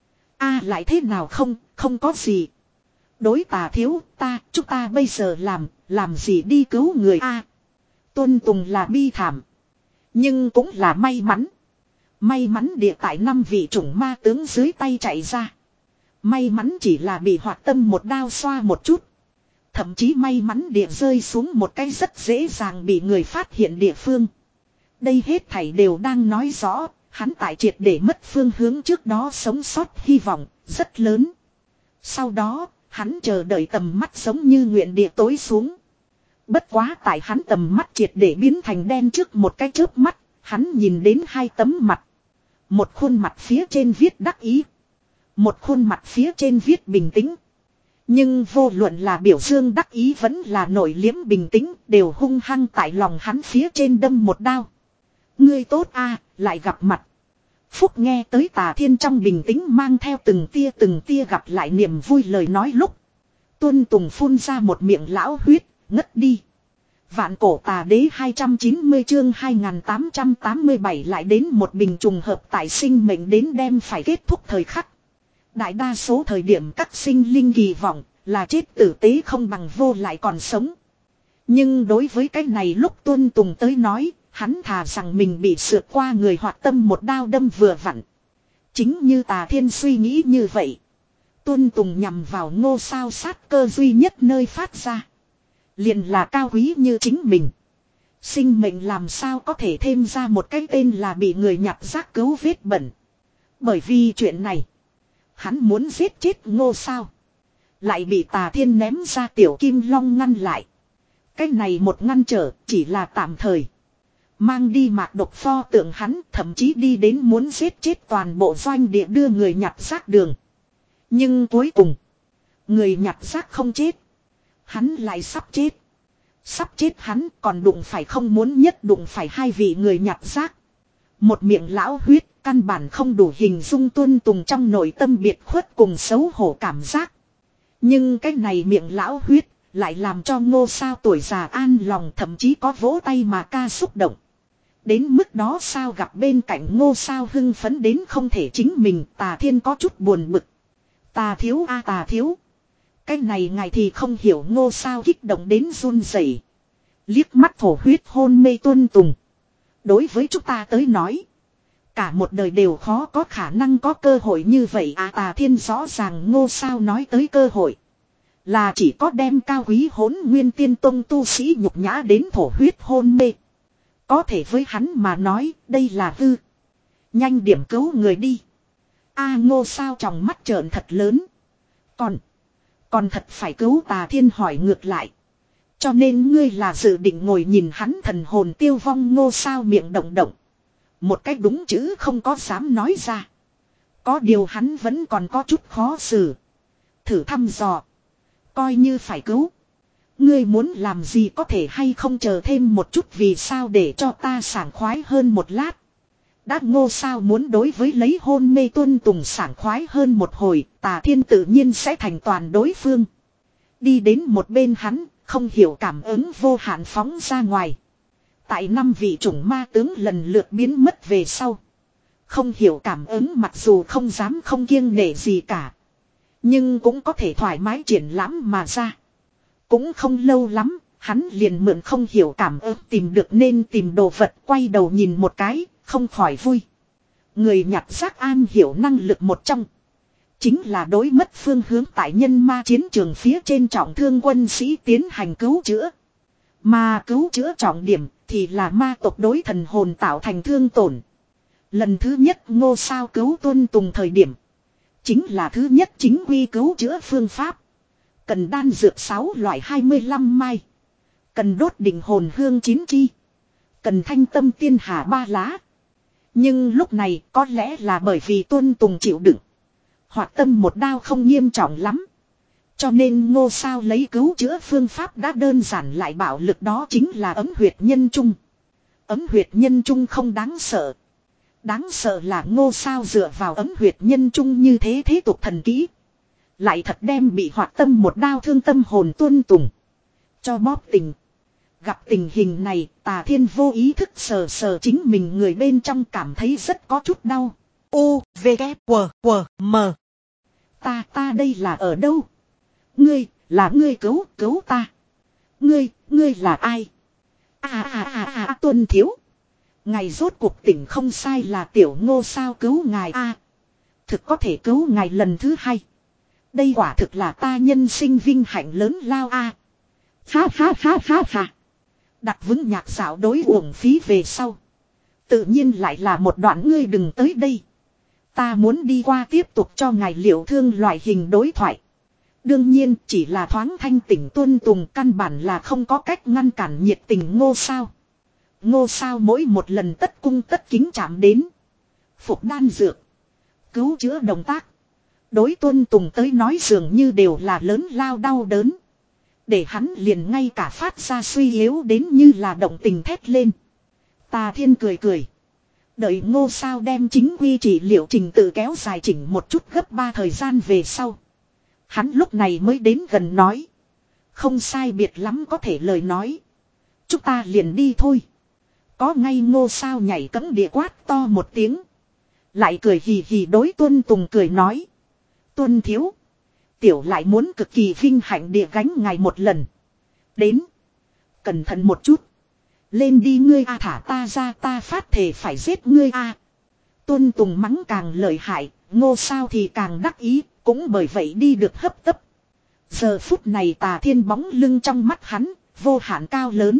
A lại thế nào không, không có gì. Đối Tà thiếu, ta, chúng ta bây giờ làm, làm gì đi cứu người A. Tuân Tùng là bi thảm. Nhưng cũng là may mắn. May mắn địa tại năm vị chủng ma tướng dưới tay chạy ra. May mắn chỉ là bị hoạt tâm một đao xoa một chút. Thậm chí may mắn địa rơi xuống một cái rất dễ dàng bị người phát hiện địa phương. Đây hết thảy đều đang nói rõ, hắn tại triệt để mất phương hướng trước đó sống sót hy vọng, rất lớn. Sau đó, hắn chờ đợi tầm mắt giống như nguyện địa tối xuống. Bất quá tại hắn tầm mắt triệt để biến thành đen trước một cái chớp mắt, hắn nhìn đến hai tấm mặt. Một khuôn mặt phía trên viết đắc ý. Một khuôn mặt phía trên viết bình tĩnh. Nhưng vô luận là biểu dương đắc ý vẫn là nội liếm bình tĩnh đều hung hăng tại lòng hắn phía trên đâm một đao. Ngươi tốt a, lại gặp mặt. Phúc nghe tới Tà Thiên trong bình tĩnh mang theo từng tia từng tia gặp lại niềm vui lời nói lúc. Tuân Tùng phun ra một miệng lão huyết, ngất đi. Vạn cổ tà đế hai trăm chín mươi chương hai nghìn tám trăm tám mươi bảy lại đến một bình trùng hợp tại sinh mệnh đến đem phải kết thúc thời khắc. Đại đa số thời điểm các sinh linh kỳ vọng là chết tử tế không bằng vô lại còn sống. Nhưng đối với cái này lúc Tuân Tùng tới nói, hắn thà rằng mình bị sượt qua người hoạt tâm một đao đâm vừa vặn. Chính như Tà Thiên suy nghĩ như vậy. Tuân Tùng nhằm vào Ngô Sao sát cơ duy nhất nơi phát ra. Liền là cao quý như chính mình. Sinh mệnh làm sao có thể thêm ra một cái tên là bị người nhặt rác cứu vết bẩn. Bởi vì chuyện này. Hắn muốn giết chết Ngô Sao. Lại bị Tà Thiên ném ra tiểu kim long ngăn lại. Cái này một ngăn trở chỉ là tạm thời. Mang đi mạc độc pho tượng hắn thậm chí đi đến muốn giết chết toàn bộ doanh địa đưa người nhặt rác đường. Nhưng cuối cùng. Người nhặt rác không chết. Hắn lại sắp chết. Sắp chết hắn còn đụng phải không muốn nhất đụng phải hai vị người nhặt rác. Một miệng lão huyết căn bản không đủ hình dung Tuân Tùng trong nội tâm biệt khuất cùng xấu hổ cảm giác. Nhưng cái này miệng lão huyết lại làm cho Ngô Sao tuổi già an lòng thậm chí có vỗ tay mà ca xúc động. Đến mức đó sao gặp bên cạnh Ngô Sao hưng phấn đến không thể chính mình Tà Thiên có chút buồn bực. Tà thiếu a Tà thiếu. Cái này ngài thì không hiểu Ngô Sao kích động đến run rẩy, liếc mắt thổ huyết hôn mê Tuân Tùng. Đối với chúng ta tới nói. Cả một đời đều khó có khả năng có cơ hội như vậy à Tà Thiên rõ ràng Ngô Sao nói tới cơ hội. Là chỉ có đem cao quý hỗn nguyên tiên tông tu sĩ nhục nhã đến thổ huyết hôn mê. Có thể với hắn mà nói đây là hư. Nhanh điểm cứu người đi. A Ngô Sao trong mắt trợn thật lớn. Còn. Còn thật phải cứu Tà Thiên hỏi ngược lại. Cho nên ngươi là dự định ngồi nhìn hắn thần hồn tiêu vong Ngô Sao miệng động động. Một cách đúng chữ không có dám nói ra. Có điều hắn vẫn còn có chút khó xử. Thử thăm dò. Coi như phải cứu. Ngươi muốn làm gì có thể hay không chờ thêm một chút vì sao để cho ta sảng khoái hơn một lát. Đã Ngô Sao muốn đối với lấy hôn mê Tuân Tùng sảng khoái hơn một hồi, Tà Thiên tự nhiên sẽ thành toàn đối phương. Đi đến một bên hắn, không hiểu cảm ứng vô hạn phóng ra ngoài. Tại năm vị chủng ma tướng lần lượt biến mất về sau. Không hiểu cảm ứng mặc dù không dám không kiêng nể gì cả. Nhưng cũng có thể thoải mái triển lãm mà ra. Cũng không lâu lắm, hắn liền mượn không hiểu cảm ứng tìm được nên tìm đồ vật, quay đầu nhìn một cái, không khỏi vui. Người nhặt rác an hiểu năng lực một trong. Chính là đối mất phương hướng tại nhân ma chiến trường phía trên trọng thương quân sĩ tiến hành cứu chữa. Mà cứu chữa trọng điểm thì là ma tộc đối thần hồn tạo thành thương tổn. Lần thứ nhất Ngô Sao cứu Tuân Tùng thời điểm. Chính là thứ nhất chính quy cứu chữa phương pháp. Cần đan dược sáu loại hai mươi lăm mai. Cần đốt đỉnh hồn hương chín chi. Cần thanh tâm tiên hà ba lá. Nhưng lúc này có lẽ là bởi vì Tuân Tùng chịu đựng. Hoặc tâm một đao không nghiêm trọng lắm. Cho nên Ngô Sao lấy cứu chữa phương pháp đã đơn giản lại bạo lực, đó chính là ấm huyệt nhân trung. Ấm huyệt nhân trung không đáng sợ. Đáng sợ là Ngô Sao dựa vào ấm huyệt nhân trung như thế thế tục thần kỹ. Lại thật đem bị hoạt tâm một đao thương tâm hồn Tuân Tùng cho bóp tình. Gặp tình hình này, Tà Thiên vô ý thức sờ sờ chính mình người bên trong, cảm thấy rất có chút đau. U, V, K, W, W, M. Ta, ta đây là ở đâu? Ngươi, là ngươi cứu, cứu ta. Ngươi, ngươi là ai? À à à à, à Tuân thiếu. Ngài rốt cuộc tỉnh không sai, là tiểu Ngô Sao cứu ngài a. À, thực có thể cứu ngài lần thứ hai. Đây quả thực là ta nhân sinh vinh hạnh lớn lao a. À. Ha ha ha ha ha. Đặt vững nhạc xảo đối uổng phí về sau. Tự nhiên lại là một đoạn ngươi đừng tới đây. Ta muốn đi qua tiếp tục cho ngài liệu thương loại hình đối thoại. Đương nhiên chỉ là thoáng thanh tỉnh Tuân Tùng, căn bản là không có cách ngăn cản nhiệt tình Ngô Sao. Ngô Sao mỗi một lần tất cung tất kính chạm đến. Phục đan dược. Cứu chữa động tác. Đối Tuân Tùng tới nói dường như đều là lớn lao đau đớn. Để hắn liền ngay cả phát ra suy yếu đến như là động tình thét lên. Tà Thiên cười cười. Đợi Ngô Sao đem chính quy trị liệu trình tự kéo dài chỉnh một chút gấp ba thời gian về sau. Hắn lúc này mới đến gần nói. Không sai biệt lắm có thể lời nói. Chúng ta liền đi thôi. Có ngay Ngô Sao nhảy cẫng địa quát to một tiếng. Lại cười hì hì đối Tuân Tùng cười nói. Tuân thiếu. Tiểu lại muốn cực kỳ vinh hạnh địa gánh ngài một lần. Đến. Cẩn thận một chút. Lên đi ngươi a, thả ta ra, ta phát thể phải giết ngươi a. Tuân Tùng mắng càng lợi hại, Ngô Sao thì càng đắc ý, cũng bởi vậy đi được hấp tấp. Giờ phút này Tà Thiên bóng lưng trong mắt hắn, vô hạn cao lớn.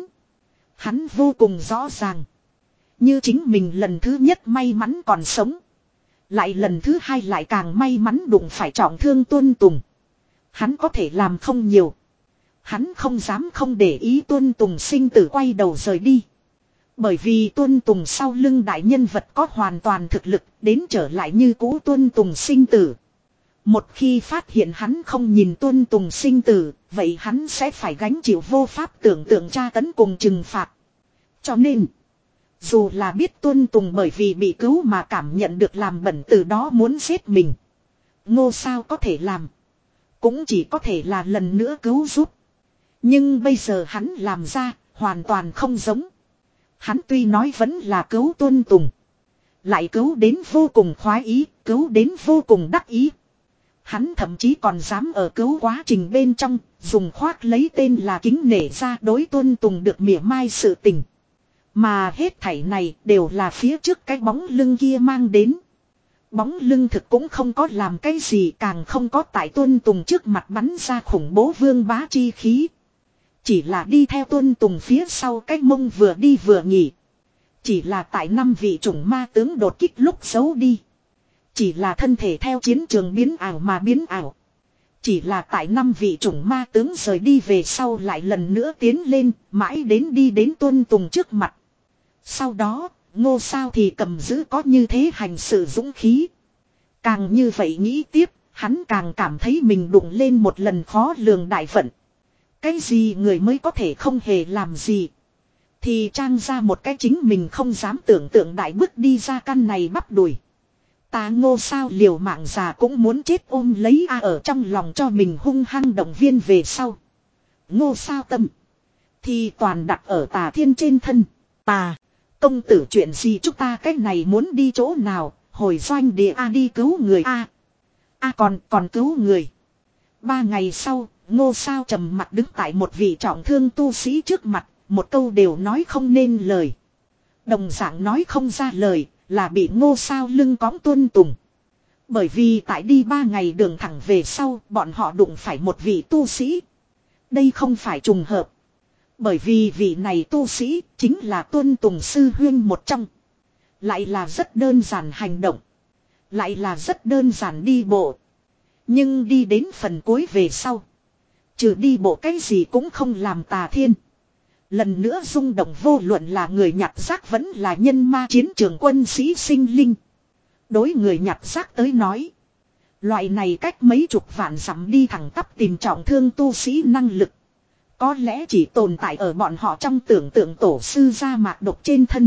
Hắn vô cùng rõ ràng. Như chính mình lần thứ nhất may mắn còn sống. Lại lần thứ hai lại càng may mắn đụng phải trọng thương Tuân Tùng. Hắn có thể làm không nhiều. Hắn không dám không để ý Tuân Tùng sinh tử quay đầu rời đi. Bởi vì Tuân Tùng sau lưng đại nhân vật có hoàn toàn thực lực đến trở lại như cũ Tuân Tùng sinh tử. Một khi phát hiện hắn không nhìn Tuân Tùng sinh tử, vậy hắn sẽ phải gánh chịu vô pháp tưởng tượng tra tấn cùng trừng phạt. Cho nên, dù là biết Tuân Tùng bởi vì bị cứu mà cảm nhận được làm bẩn từ đó muốn giết mình, Ngô Sao có thể làm, cũng chỉ có thể là lần nữa cứu giúp. Nhưng bây giờ hắn làm ra, hoàn toàn không giống. Hắn tuy nói vẫn là cứu Tuân Tùng, lại cứu đến vô cùng khoái ý, cứu đến vô cùng đắc ý. Hắn thậm chí còn dám ở cứu quá trình bên trong, dùng khoác lấy tên là kính nể ra đối Tuân Tùng được mỉa mai sự tình. Mà hết thảy này đều là phía trước cái bóng lưng kia mang đến. Bóng lưng thực cũng không có làm cái gì, càng không có tại Tuân Tùng trước mặt bắn ra khủng bố vương bá chi khí. Chỉ là đi theo Tuân Tùng phía sau cái mông vừa đi vừa nghỉ. Chỉ là tại năm vị chủng ma tướng đột kích lúc giấu đi. Chỉ là thân thể theo chiến trường biến ảo mà biến ảo. Chỉ là tại năm vị chủng ma tướng rời đi về sau lại lần nữa tiến lên, mãi đến đi đến Tuân Tùng trước mặt. Sau đó, Ngô Sao thì cầm giữ có như thế hành sự dũng khí. Càng như vậy nghĩ tiếp, hắn càng cảm thấy mình đụng lên một lần khó lường đại vận. Cái gì người mới có thể không hề làm gì, thì trang ra một cái chính mình không dám tưởng tượng đại bước đi ra căn này bắp đùi. Ta Ngô Sao liều mạng già cũng muốn chết ôm lấy a ở trong lòng cho mình hung hăng động viên về sau. Ngô Sao tâm thì toàn đặt ở Tà Thiên trên thân. Tà công tử chuyện gì chúng ta cách này muốn đi chỗ nào, hồi doanh địa a đi cứu người a. A còn còn cứu người. Ba ngày sau, Ngô Sao trầm mặt đứng tại một vị trọng thương tu sĩ trước mặt, một câu đều nói không nên lời. Đồng dạng nói không ra lời, là bị Ngô Sao lưng cõng Tuân Tùng. Bởi vì tại đi ba ngày đường thẳng về sau, bọn họ đụng phải một vị tu sĩ. Đây không phải trùng hợp. Bởi vì vị này tu sĩ chính là Tuân Tùng sư huyên một trong. Lại là rất đơn giản hành động. Lại là rất đơn giản đi bộ. Nhưng đi đến phần cuối về sau. Trừ đi bộ cái gì cũng không làm Tà Thiên. Lần nữa rung động vô luận là người nhặt rác vẫn là nhân ma chiến trường quân sĩ sinh linh. Đối người nhặt rác tới nói. Loại này cách mấy chục vạn dặm đi thẳng tắp tìm trọng thương tu sĩ năng lực. Có lẽ chỉ tồn tại ở bọn họ trong tưởng tượng tổ sư gia mạc độc trên thân.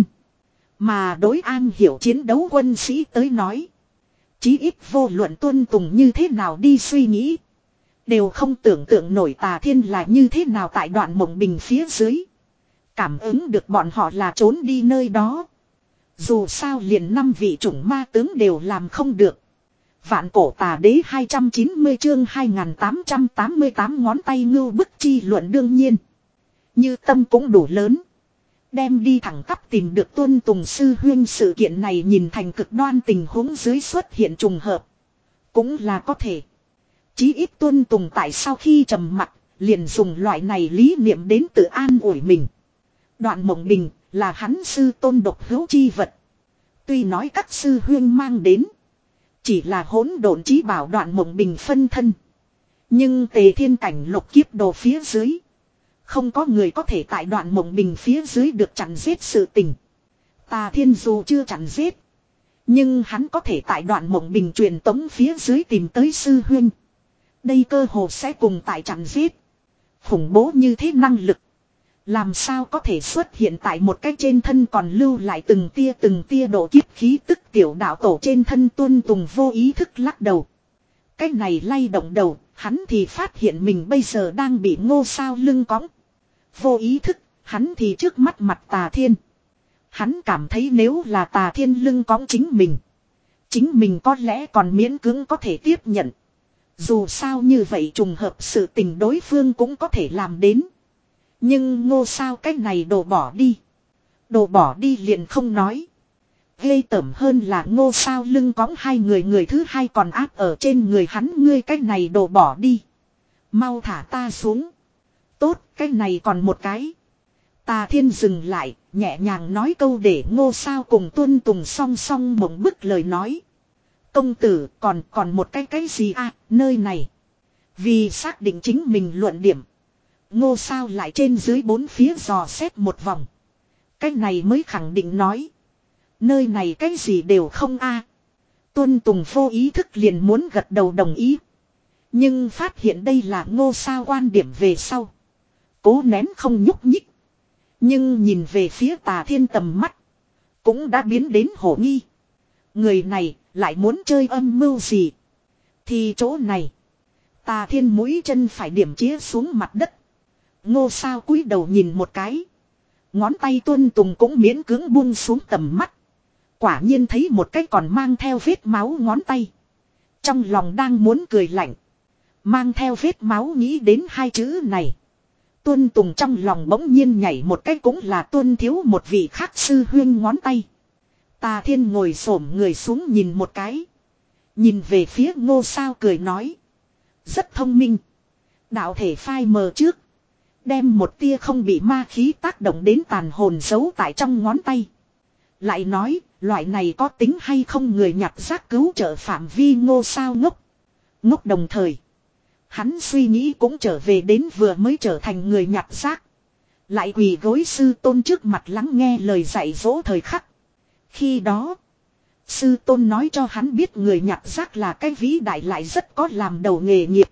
Mà đối an hiểu chiến đấu quân sĩ tới nói. Chí ít vô luận Tuân Tùng như thế nào đi suy nghĩ. Đều không tưởng tượng nổi Tà Thiên là như thế nào tại đoạn mộng bình phía dưới. Cảm ứng được bọn họ là trốn đi nơi đó. Dù sao liền năm vị chủng ma tướng đều làm không được. Vạn cổ tà đế hai trăm chín mươi chương hai nghìn tám trăm tám mươi tám ngón tay ngưu bức chi luận đương nhiên. Như tâm cũng đủ lớn. Đem đi thẳng tắp tìm được Tuân Tùng sư huyên sự kiện này nhìn thành cực đoan tình huống dưới xuất hiện trùng hợp. Cũng là có thể. Chí ít Tuân Tùng tại sau khi trầm mặt, liền dùng loại này lý niệm đến tự an ủi mình. Đoạn mộng bình là hắn sư tôn độc hữu chi vật. Tuy nói các sư huyên mang đến. Chỉ là hỗn độn chí bảo đoạn mộng bình phân thân. Nhưng tề thiên cảnh lục kiếp đồ phía dưới. Không có người có thể tại đoạn mộng bình phía dưới được chặn giết sự tình. Tà Thiên dù chưa chặn giết. Nhưng hắn có thể tại đoạn mộng bình truyền tống phía dưới tìm tới sư huyên. Đây cơ hồ sẽ cùng tại chặn giết. Khủng bố như thế năng lực. Làm sao có thể xuất hiện tại một cái trên thân còn lưu lại từng tia từng tia độ kiếp khí tức tiểu đạo tổ trên thân Tuân Tùng vô ý thức lắc đầu. Cái này lay động đầu, hắn thì phát hiện mình bây giờ đang bị Ngô Sao lưng cõng. Vô ý thức, hắn thì trước mắt mặt Tà Thiên. Hắn cảm thấy nếu là Tà Thiên lưng cõng chính mình. Chính mình có lẽ còn miễn cưỡng có thể tiếp nhận. Dù sao như vậy trùng hợp sự tình đối phương cũng có thể làm đến. Nhưng Ngô Sao cái này đồ bỏ đi. Đồ bỏ đi liền không nói. Ghê tởm hơn là Ngô Sao lưng cõng hai người, người thứ hai còn áp ở trên người hắn, ngươi cái này đồ bỏ đi. Mau thả ta xuống. Tốt, cái này còn một cái. Tà Thiên dừng lại, nhẹ nhàng nói câu để Ngô Sao cùng Tuân Tùng song song mộng bức lời nói. Công tử còn còn một cái cái gì à, nơi này. Vì xác định chính mình luận điểm. Ngô Sao lại trên dưới bốn phía dò xét một vòng. Cái này mới khẳng định nói. Nơi này cái gì đều không a. Tuân Tùng vô ý thức liền muốn gật đầu đồng ý. Nhưng phát hiện đây là Ngô Sao quan điểm về sau. Cố nén không nhúc nhích. Nhưng nhìn về phía Tà Thiên tầm mắt. Cũng đã biến đến hổ nghi. Người này lại muốn chơi âm mưu gì. Thì chỗ này. Tà Thiên mũi chân phải điểm chĩa xuống mặt đất. Ngô Sao cúi đầu nhìn một cái. Ngón tay Tuân Tùng cũng miễn cưỡng buông xuống tầm mắt. Quả nhiên thấy một cái còn mang theo vết máu ngón tay. Trong lòng đang muốn cười lạnh. Mang theo vết máu nghĩ đến hai chữ này. Tuân Tùng trong lòng bỗng nhiên nhảy một cái, cũng là Tuân thiếu một vị khác sư huyên ngón tay. Tà Thiên ngồi xổm người xuống nhìn một cái. Nhìn về phía Ngô Sao cười nói. Rất thông minh. Đạo thể phai mờ trước. Đem một tia không bị ma khí tác động đến tàn hồn giấu tại trong ngón tay. Lại nói, loại này có tính hay không người nhặt rác cứu trợ phạm vi Ngô Sao ngốc. Ngốc đồng thời. Hắn suy nghĩ cũng trở về đến vừa mới trở thành người nhặt rác. Lại quỳ gối sư tôn trước mặt lắng nghe lời dạy dỗ thời khắc. Khi đó, sư tôn nói cho hắn biết người nhặt rác là cái vĩ đại lại rất có làm đầu nghề nghiệp.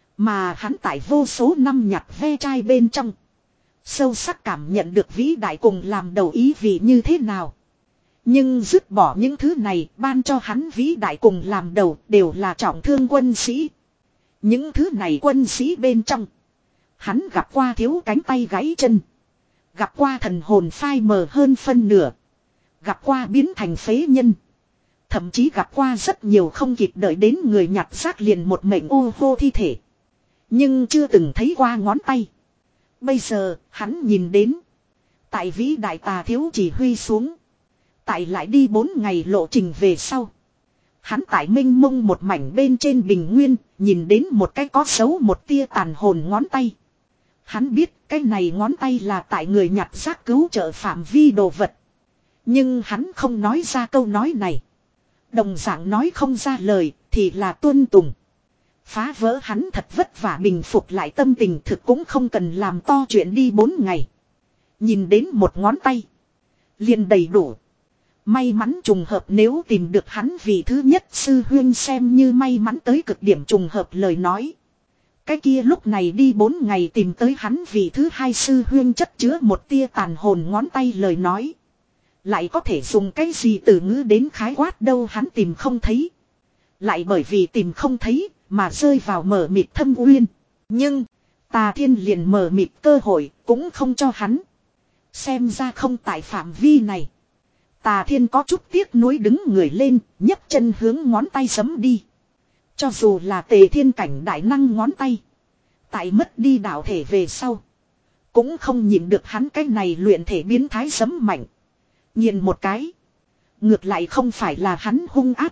Mà hắn tại vô số năm nhặt ve chai bên trong. Sâu sắc cảm nhận được vĩ đại cùng làm đầu ý vị như thế nào. Nhưng dứt bỏ những thứ này, ban cho hắn vĩ đại cùng làm đầu đều là trọng thương quân sĩ. Những thứ này quân sĩ bên trong. Hắn gặp qua thiếu cánh tay gãy chân. Gặp qua thần hồn phai mờ hơn phân nửa. Gặp qua biến thành phế nhân. Thậm chí gặp qua rất nhiều không kịp đợi đến người nhặt xác liền một mệnh ô hô thi thể. Nhưng chưa từng thấy qua ngón tay. Bây giờ, hắn nhìn đến. Tại vĩ đại tà thiếu chỉ huy xuống. Tại lại đi bốn ngày lộ trình về sau. Hắn tại minh mông một mảnh bên trên bình nguyên, nhìn đến một cái có dấu một tia tàn hồn ngón tay. Hắn biết cái này ngón tay là tại người nhặt xác cứu trợ phạm vi đồ vật. Nhưng hắn không nói ra câu nói này. Đồng dạng nói không ra lời thì là tuân tùng. Phá vỡ hắn thật vất vả bình phục lại tâm tình thực cũng không cần làm to chuyện đi bốn ngày. Nhìn đến một ngón tay. Liền đầy đủ. May mắn trùng hợp nếu tìm được hắn vì thứ nhất sư huyên xem như may mắn tới cực điểm trùng hợp lời nói. Cái kia lúc này đi bốn ngày tìm tới hắn vì thứ hai sư huyên chất chứa một tia tàn hồn ngón tay lời nói. Lại có thể dùng cái gì từ ngữ đến khái quát đâu hắn tìm không thấy. Lại bởi vì tìm không thấy mà rơi vào mờ mịt thâm uyên. Nhưng Tà Thiên liền mờ mịt cơ hội cũng không cho hắn. Xem ra không tại phạm vi này. Tà Thiên có chút tiếc nuối đứng người lên, nhấc chân hướng ngón tay giấm đi. Cho dù là Tề Thiên cảnh đại năng ngón tay. Tại mất đi đạo thể về sau. Cũng không nhìn được hắn cái này luyện thể biến thái giấm mạnh. Nhìn một cái. Ngược lại không phải là hắn hung ác.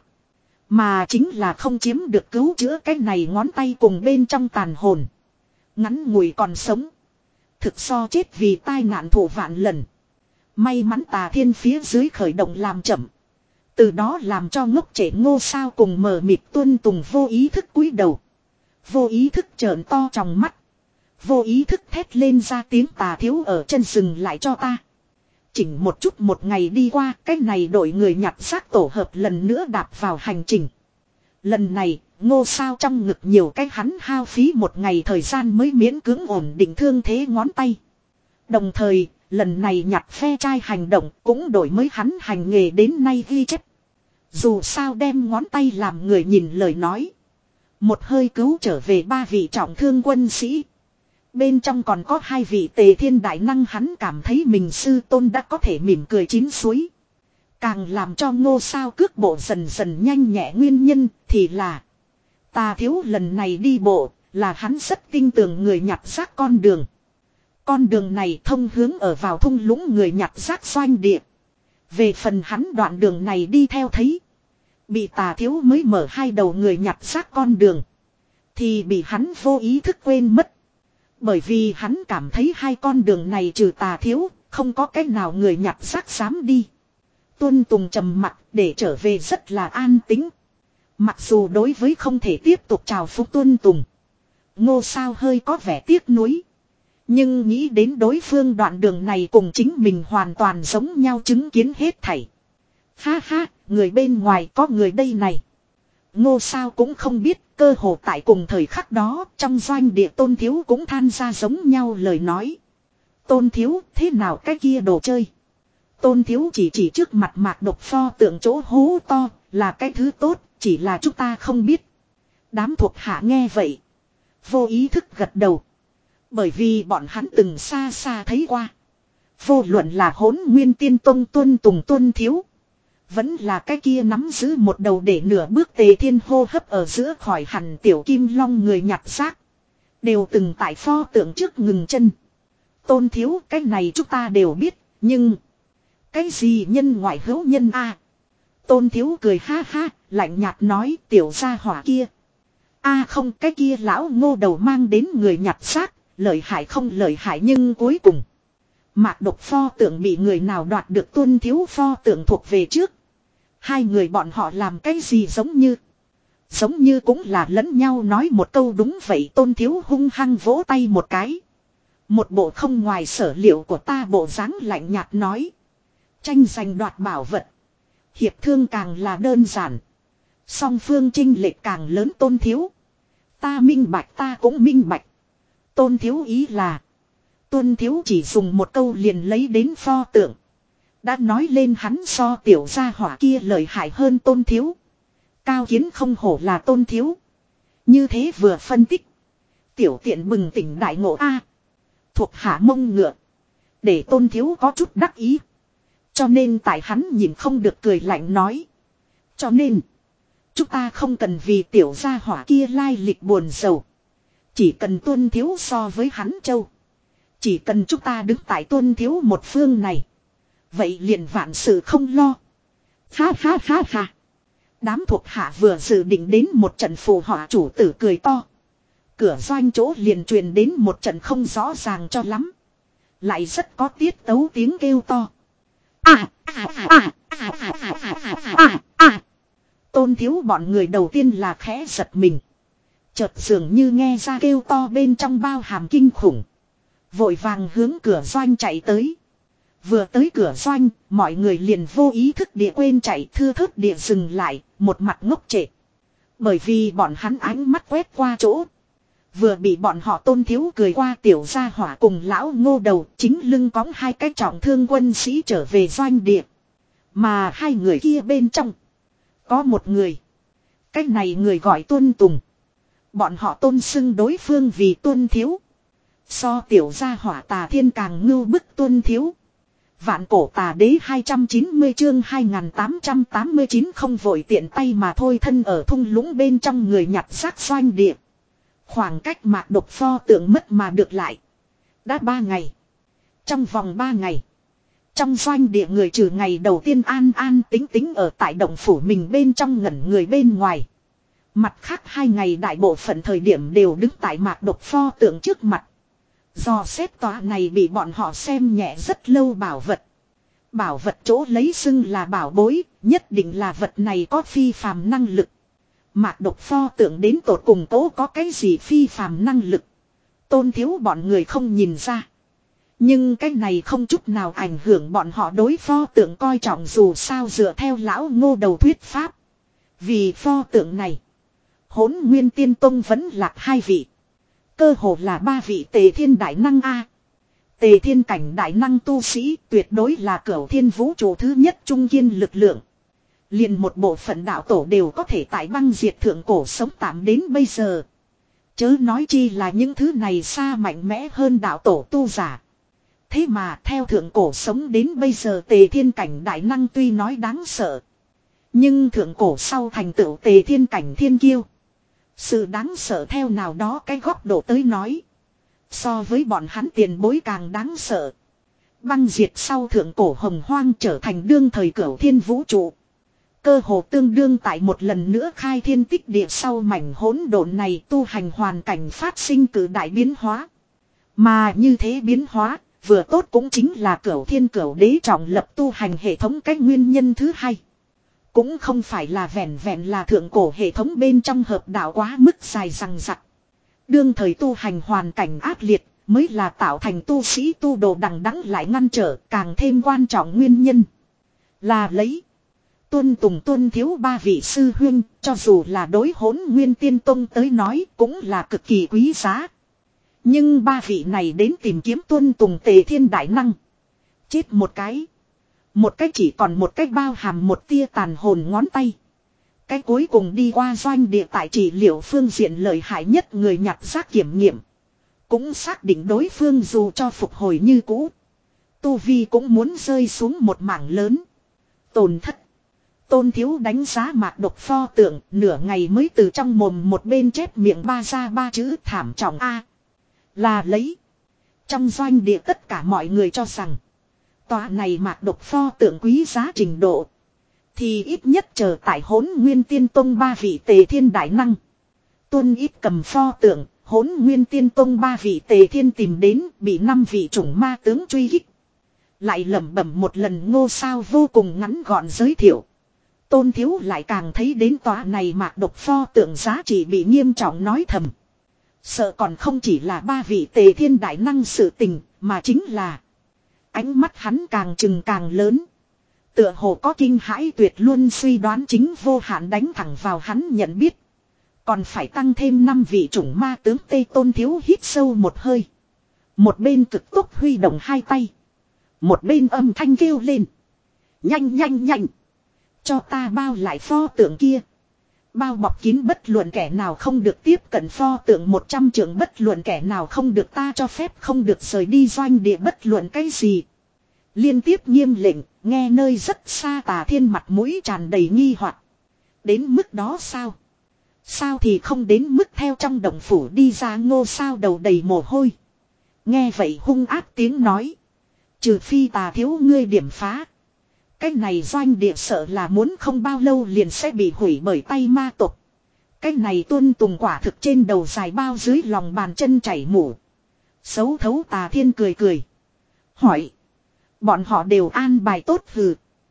Mà chính là không chiếm được cứu chữa cái này ngón tay cùng bên trong tàn hồn. Ngắn ngủi còn sống. Thực so chết vì tai nạn thổ vạn lần. May mắn Tà Thiên phía dưới khởi động làm chậm. Từ đó làm cho ngốc trẻ ngô sao cùng mờ mịt tuân tùng vô ý thức cúi đầu. Vô ý thức trợn to trong mắt. Vô ý thức thét lên ra tiếng Tà thiếu ở chân rừng lại cho ta. Chỉnh một chút một ngày đi qua, cái này đội người nhặt xác tổ hợp lần nữa đạp vào hành trình. Lần này, ngô sao trong ngực nhiều cái hắn hao phí một ngày thời gian mới miễn cưỡng ổn định thương thế ngón tay. Đồng thời, lần này nhặt phe trai hành động cũng đổi mới hắn hành nghề đến nay ghi chép. Dù sao đem ngón tay làm người nhìn lời nói. Một hơi cứu trở về ba vị trọng thương quân sĩ. Bên trong còn có hai vị Tề Thiên đại năng hắn cảm thấy mình sư tôn đã có thể mỉm cười chín suối. Càng làm cho ngô sao cước bộ dần dần nhanh nhẹ nguyên nhân thì là Tà thiếu lần này đi bộ là hắn rất tin tưởng người nhặt xác con đường. Con đường này thông hướng ở vào thung lũng người nhặt xác doanh địa. Về phần hắn đoạn đường này đi theo thấy. Bị Tà thiếu mới mở hai đầu người nhặt xác con đường. Thì bị hắn vô ý thức quên mất. Bởi vì hắn cảm thấy hai con đường này trừ Tà thiếu, không có cách nào người nhặt xác dám đi. Tuân Tùng trầm mặt để trở về rất là an tĩnh. Mặc dù đối với không thể tiếp tục chào phúc Tuân Tùng. Ngô sao hơi có vẻ tiếc nuối. Nhưng nghĩ đến đối phương đoạn đường này cùng chính mình hoàn toàn giống nhau chứng kiến hết thảy. Ha ha, người bên ngoài có người đây này. Ngô sao cũng không biết, cơ hồ tại cùng thời khắc đó, trong doanh địa Tôn Thiếu cũng than ra giống nhau lời nói. Tôn Thiếu, thế nào cái kia đồ chơi? Tôn Thiếu chỉ chỉ trước mặt Mạc Độc pho tượng chỗ hố to, là cái thứ tốt, chỉ là chúng ta không biết. Đám thuộc hạ nghe vậy. Vô ý thức gật đầu. Bởi vì bọn hắn từng xa xa thấy qua. Vô luận là Hỗn Nguyên Tiên Tông Tuân Tùng Tuân Thiếu. Vẫn là cái kia nắm giữ một đầu để nửa bước Tề Thiên hô hấp ở giữa khỏi hẳn tiểu kim long người nhặt xác. Đều từng tại pho tượng trước ngừng chân. Tôn Thiếu, cái này chúng ta đều biết, nhưng... Cái gì nhân ngoại hữu nhân a? À? Tôn Thiếu cười ha ha, lạnh nhạt nói tiểu gia hỏa kia. A à không, cái kia lão Ngô đầu mang đến người nhặt xác, lợi hại không lợi hại nhưng cuối cùng. Mạc Độc pho tượng bị người nào đoạt được Tôn Thiếu pho tượng thuộc về trước. Hai người bọn họ làm cái gì giống như. Giống như cũng là lẫn nhau nói một câu đúng vậy Tôn Thiếu hung hăng vỗ tay một cái. Một bộ không ngoài sở liệu của ta bộ dáng lạnh nhạt nói. Tranh giành đoạt bảo vật. Hiệp thương càng là đơn giản. Song phương chênh lệch càng lớn Tôn Thiếu. Ta minh bạch ta cũng minh bạch. Tôn Thiếu ý là. Tôn Thiếu chỉ dùng một câu liền lấy đến pho tượng. Đã nói lên hắn so tiểu gia hỏa kia lợi hại hơn Tôn Thiếu. Cao Kiến không hổ là Tôn Thiếu. Như thế vừa phân tích. Tiểu tiện bừng tỉnh đại ngộ a, thuộc hạ mông ngựa. Để Tôn thiếu có chút đắc ý. Cho nên tại hắn nhìn không được cười lạnh nói. Cho nên, chúng ta không cần vì tiểu gia hỏa kia lai lịch buồn sầu. Chỉ cần Tuân thiếu so với hắn châu. Chỉ cần chúng ta đứng tại Tuân thiếu một phương này. Vậy liền vạn sự không lo. Ha ha ha ha. Đám thuộc hạ vừa dự định đến một trận phù họa chủ tử cười to. Cửa doanh chỗ liền truyền đến một trận không rõ ràng cho lắm. Lại rất có tiết tấu tiếng kêu to. À, à, à, à, à, à, à, à, à, à. Tôn thiếu bọn người đầu tiên là khẽ giật mình. Chợt dường như nghe ra kêu to bên trong bao hàm kinh khủng. Vội vàng hướng cửa doanh chạy tới. Vừa tới cửa doanh, mọi người liền vô ý thức địa quên chạy, thưa thớt địa dừng lại, một mặt ngốc trệ. Bởi vì bọn hắn ánh mắt quét qua chỗ. Vừa bị bọn họ Tôn thiếu cười qua tiểu gia hỏa cùng lão ngô đầu, chính lưng cõng hai cái trọng thương quân sĩ trở về doanh địa. Mà hai người kia bên trong, có một người. Cái này người gọi Tuân Tùng. Bọn họ tôn xưng đối phương vì Tuân thiếu. So tiểu gia hỏa Tà Thiên càng ngưu bức Tuân thiếu. Vạn cổ tà đế hai trăm chín mươi chương hai nghìn tám trăm tám mươi chín không vội tiện tay mà thôi, thân ở thung lũng bên trong người nhặt xác doanh địa. Khoảng cách Mạc Độc pho tượng mất mà được lại. Đã ba ngày. Trong vòng ba ngày. Trong doanh địa người trừ ngày đầu tiên an an tính tính ở tại động phủ mình bên trong ngẩn người bên ngoài. Mặt khác hai ngày đại bộ phận thời điểm đều đứng tại Mạc Độc pho tượng trước mặt. Do xét tòa này bị bọn họ xem nhẹ rất lâu bảo vật. Bảo vật chỗ lấy xưng là bảo bối, nhất định là vật này có phi phàm năng lực. Mạc Độc pho tượng đến tột cùng tố có cái gì phi phàm năng lực. Tôn thiếu bọn người không nhìn ra. Nhưng cái này không chút nào ảnh hưởng bọn họ đối pho tượng coi trọng, dù sao dựa theo lão ngô đầu thuyết pháp. Vì pho tượng này, Hỗn Nguyên Tiên Tông vẫn lạc hai vị. Cơ hồ là ba vị Tề Thiên Đại Năng A. Tề Thiên cảnh Đại Năng tu sĩ tuyệt đối là cửu thiên vũ trụ thứ nhất trung kiên lực lượng. Liền một bộ phận đạo tổ đều có thể tại băng diệt thượng cổ sống tạm đến bây giờ. Chớ nói chi là những thứ này xa mạnh mẽ hơn đạo tổ tu giả. Thế mà theo thượng cổ sống đến bây giờ Tề Thiên cảnh Đại Năng tuy nói đáng sợ. Nhưng thượng cổ sau thành tựu Tề Thiên cảnh thiên kiêu. Sự đáng sợ theo nào đó cái góc độ tới nói. So với bọn hắn tiền bối càng đáng sợ. Băng diệt sau thượng cổ hồng hoang trở thành đương thời cửu thiên vũ trụ. Cơ hồ tương đương tại một lần nữa khai thiên tích địa sau mảnh hỗn độn này tu hành hoàn cảnh phát sinh cử đại biến hóa. Mà như thế biến hóa, vừa tốt cũng chính là cửu thiên cửu đế trọng lập tu hành hệ thống cách nguyên nhân thứ hai. Cũng không phải là vẹn vẹn là thượng cổ hệ thống bên trong hợp đạo quá mức dài rằng rặc. Đương thời tu hành hoàn cảnh ác liệt mới là tạo thành tu sĩ tu đồ đằng đẵng lại ngăn trở càng thêm quan trọng nguyên nhân. Là lấy Tuân Tùng Tuân thiếu ba vị sư huynh, cho dù là đối Hỗn Nguyên Tiên Tông tới nói cũng là cực kỳ quý giá. Nhưng ba vị này đến tìm kiếm Tuân Tùng Tề Thiên Đại Năng. Chết một cái. Một cái chỉ còn một cái bao hàm một tia tàn hồn ngón tay. Cái cuối cùng đi qua doanh địa tại trị liệu phương diện lợi hại nhất người nhặt xác kiểm nghiệm. Cũng xác định đối phương dù cho phục hồi như cũ. Tu Vi cũng muốn rơi xuống một mảng lớn. Tổn thất. Tôn thiếu đánh giá Mạc Độc pho tượng, nửa ngày mới từ trong mồm một bên chép miệng ba ra ba chữ thảm trọng A. Là lấy. Trong doanh địa tất cả mọi người cho rằng. Tòa này Mạc Độc pho tượng quý giá trình độ. Thì ít nhất chờ tại Hỗn Nguyên Tiên Tông ba vị Tề Thiên Đại Năng. Tuân ít cầm pho tượng, Hỗn Nguyên Tiên Tông ba vị Tề Thiên tìm đến, bị năm vị chủng ma tướng truy kích. Lại lẩm bẩm một lần ngô sao vô cùng ngắn gọn giới thiệu. Tôn thiếu lại càng thấy đến tòa này Mạc Độc pho tượng giá trị bị nghiêm trọng nói thầm. Sợ còn không chỉ là ba vị Tề Thiên Đại Năng sự tình, mà chính là ánh mắt hắn càng trừng càng lớn. Tựa hồ có kinh hãi tuyệt luôn suy đoán chính vô hạn đánh thẳng vào hắn nhận biết. Còn phải tăng thêm năm vị chủng ma tướng Tây Tôn thiếu hít sâu một hơi. Một bên cực tốc huy động hai tay. Một bên âm thanh kêu lên. Nhanh nhanh nhanh. Cho ta bao lại pho tượng kia. Bao bọc kín bất luận kẻ nào không được tiếp cận pho tượng một trăm trượng, bất luận kẻ nào không được ta cho phép không được rời đi doanh địa bất luận cái gì. Liên tiếp nghiêm lệnh, nghe nơi rất xa Tà Thiên mặt mũi tràn đầy nghi hoặc. Đến mức đó sao? Sao thì không đến mức theo trong động phủ đi ra Ngô Sao đầu đầy mồ hôi. Nghe vậy hung ác tiếng nói. Trừ phi Tà thiếu ngươi điểm phá. Cái này doanh địa sợ là muốn không bao lâu liền sẽ bị hủy bởi tay ma tộc. Cái này tuân tùng quả thực trên đầu dài bao dưới lòng bàn chân chảy mủ. Xấu thấu Tà Thiên cười cười. Hỏi. Bọn họ đều an bài tốt hừ.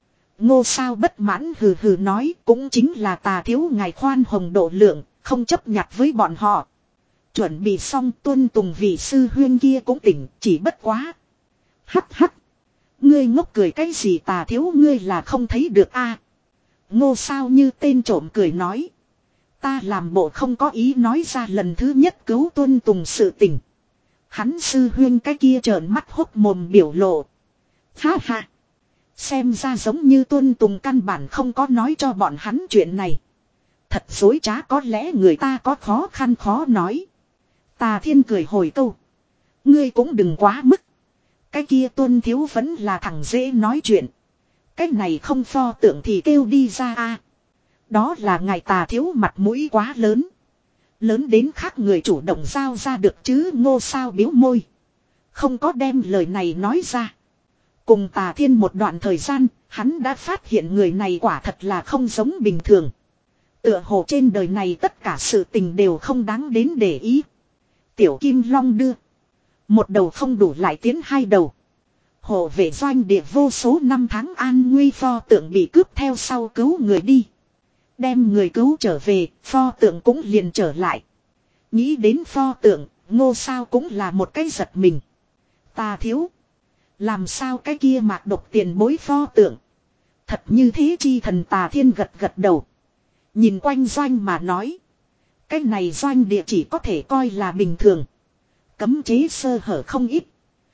Ngô Sao bất mãn hừ hừ nói cũng chính là Tà thiếu ngài khoan hồng độ lượng, không chấp nhặt với bọn họ. Chuẩn bị xong tuân tùng vị sư huyên kia cũng tỉnh, chỉ bất quá. Hắc hắc. Ngươi ngốc cười cái gì Tà thiếu ngươi là không thấy được a? Ngô Sao như tên trộm cười nói. Ta làm bộ không có ý nói ra lần thứ nhất cứu tuân tùng sự tình. Hắn sư huyên cái kia trợn mắt hốc mồm biểu lộ. Ha ha. Xem ra giống như tuân tùng căn bản không có nói cho bọn hắn chuyện này. Thật dối trá, có lẽ người ta có khó khăn khó nói. Tà Thiên cười hồi câu. Ngươi cũng đừng quá mức. Cái kia tuân thiếu vẫn là thằng dễ nói chuyện. Cái này không pho tượng thì kêu đi ra a. Đó là ngài Tà thiếu mặt mũi quá lớn. Lớn đến khác người chủ động giao ra được chứ. Ngô Sao biếu môi. Không có đem lời này nói ra. Cùng Tà Thiên một đoạn thời gian, hắn đã phát hiện người này quả thật là không giống bình thường. Tựa hồ trên đời này tất cả sự tình đều không đáng đến để ý. Tiểu Kim Long đưa. Một đầu không đủ lại tiến hai đầu. Hộ vệ doanh địa vô số năm tháng an nguy pho tượng bị cướp theo sau cứu người đi. Đem người cứu trở về, pho tượng cũng liền trở lại. Nghĩ đến pho tượng, Ngô Sao cũng là một cái giật mình. Tà thiếu. Làm sao cái kia mạc độc tiền bối pho tượng. Thật như thế chi thần Tà Thiên gật gật đầu. Nhìn quanh doanh mà nói. Cái này doanh địa chỉ có thể coi là bình thường. Cấm chế sơ hở không ít.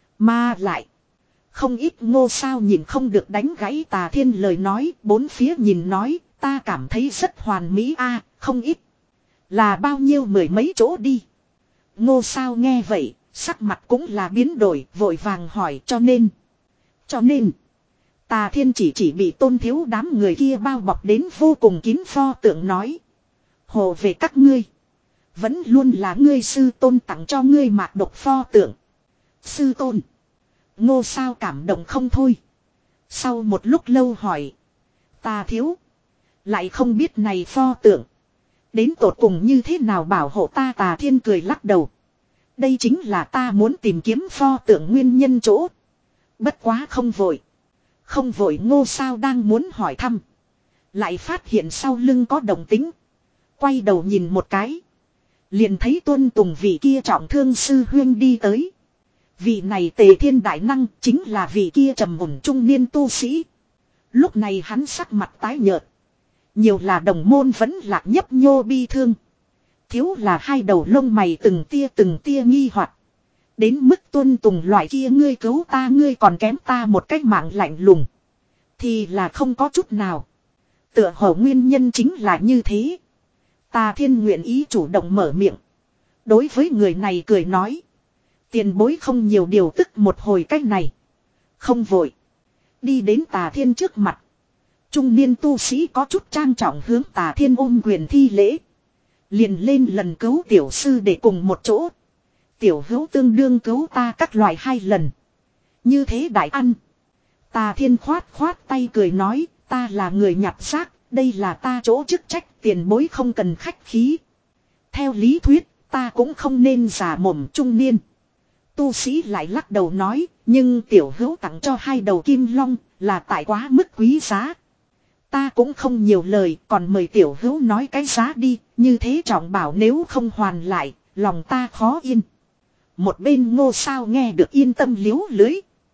Mà lại. Không ít Ngô Sao nhìn không được đánh gãy Tà Thiên lời nói. Bốn phía nhìn nói. Ta cảm thấy rất hoàn mỹ a, không ít. Là bao nhiêu mười mấy chỗ đi. Ngô Sao nghe vậy. Sắc mặt cũng là biến đổi, vội vàng hỏi cho nên. Cho nên. Tà Thiên chỉ chỉ bị tôn thiếu đám người kia bao bọc đến vô cùng kín pho tượng nói. Hồ về các ngươi. Vẫn luôn là ngươi sư tôn tặng cho ngươi mạc độc pho tượng. Sư tôn. Ngô Sao cảm động không thôi. Sau một lúc lâu hỏi. Tà thiếu. Lại không biết này pho tượng. Đến tột cùng như thế nào bảo hộ ta. Tà Thiên cười lắc đầu. Đây chính là ta muốn tìm kiếm pho tượng nguyên nhân chỗ. Bất quá không vội. Không vội. Ngô Sao đang muốn hỏi thăm. Lại phát hiện sau lưng có động tính. Quay đầu nhìn một cái. Liền thấy tuân tùng vị kia trọng thương sư huyên đi tới. Vị này Tề Thiên đại năng chính là vị kia trầm ổn trung niên tu sĩ. Lúc này hắn sắc mặt tái nhợt. Nhiều là đồng môn vẫn lạc nhấp nhô bi thương. Thiếu là hai đầu lông mày từng tia từng tia nghi hoặc. Đến mức tuân tùng loại kia ngươi cứu ta ngươi còn kém ta một cách mạng lạnh lùng. Thì là không có chút nào. Tựa hồ nguyên nhân chính là như thế. Tà Thiên nguyện ý chủ động mở miệng. Đối với người này cười nói. Tiền bối không nhiều điều tức một hồi cách này. Không vội. Đi đến Tà Thiên trước mặt. Trung niên tu sĩ có chút trang trọng hướng Tà Thiên ôm quyền thi lễ. Liền lên lần cứu tiểu sư để cùng một chỗ. Tiểu hữu tương đương cứu ta các loại hai lần. Như thế đại ăn. Tà Thiên khoát khoát tay cười nói. Ta là người nhặt xác. Đây là ta chỗ chức trách. Tiền bối không cần khách khí. Theo lý thuyết. Ta cũng không nên giả mồm trung niên. Tu sĩ lại lắc đầu nói. Nhưng tiểu hữu tặng cho hai đầu kim long. Là tại quá mức quý giá. Ta cũng không nhiều lời. Còn mời tiểu hữu nói cái giá đi. Như thế trọng bảo nếu không hoàn lại. Lòng ta khó yên. Một bên Ngô Sao nghe được yên tâm liếu lưới.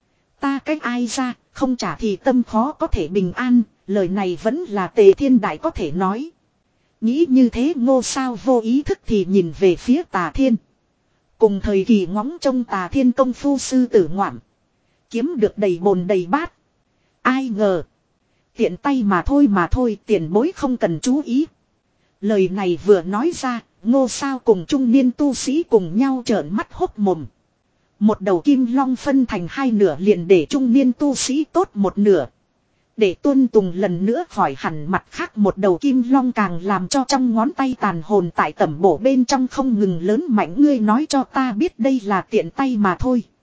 Ta cách ai ra. Không trả thì tâm khó có thể bình an. Lời này vẫn là Tề Thiên Đại có thể nói. Nghĩ như thế Ngô Sao vô ý thức thì nhìn về phía Tà Thiên. Cùng thời kỳ ngóng trông Tà Thiên công phu sư tử ngoạm. Kiếm được đầy bồn đầy bát. Ai ngờ. Tiện tay mà thôi mà thôi tiền bối không cần chú ý. Lời này vừa nói ra, Ngô Sao cùng trung niên tu sĩ cùng nhau trợn mắt hốc mồm. Một đầu kim long phân thành hai nửa liền để trung niên tu sĩ tốt một nửa. Để tuân tùng lần nữa khỏi hẳn mặt khác một đầu kim long càng làm cho trong ngón tay tàn hồn tại tẩm bổ bên trong không ngừng lớn mạnh. Ngươi nói cho ta biết đây là tiện tay mà thôi.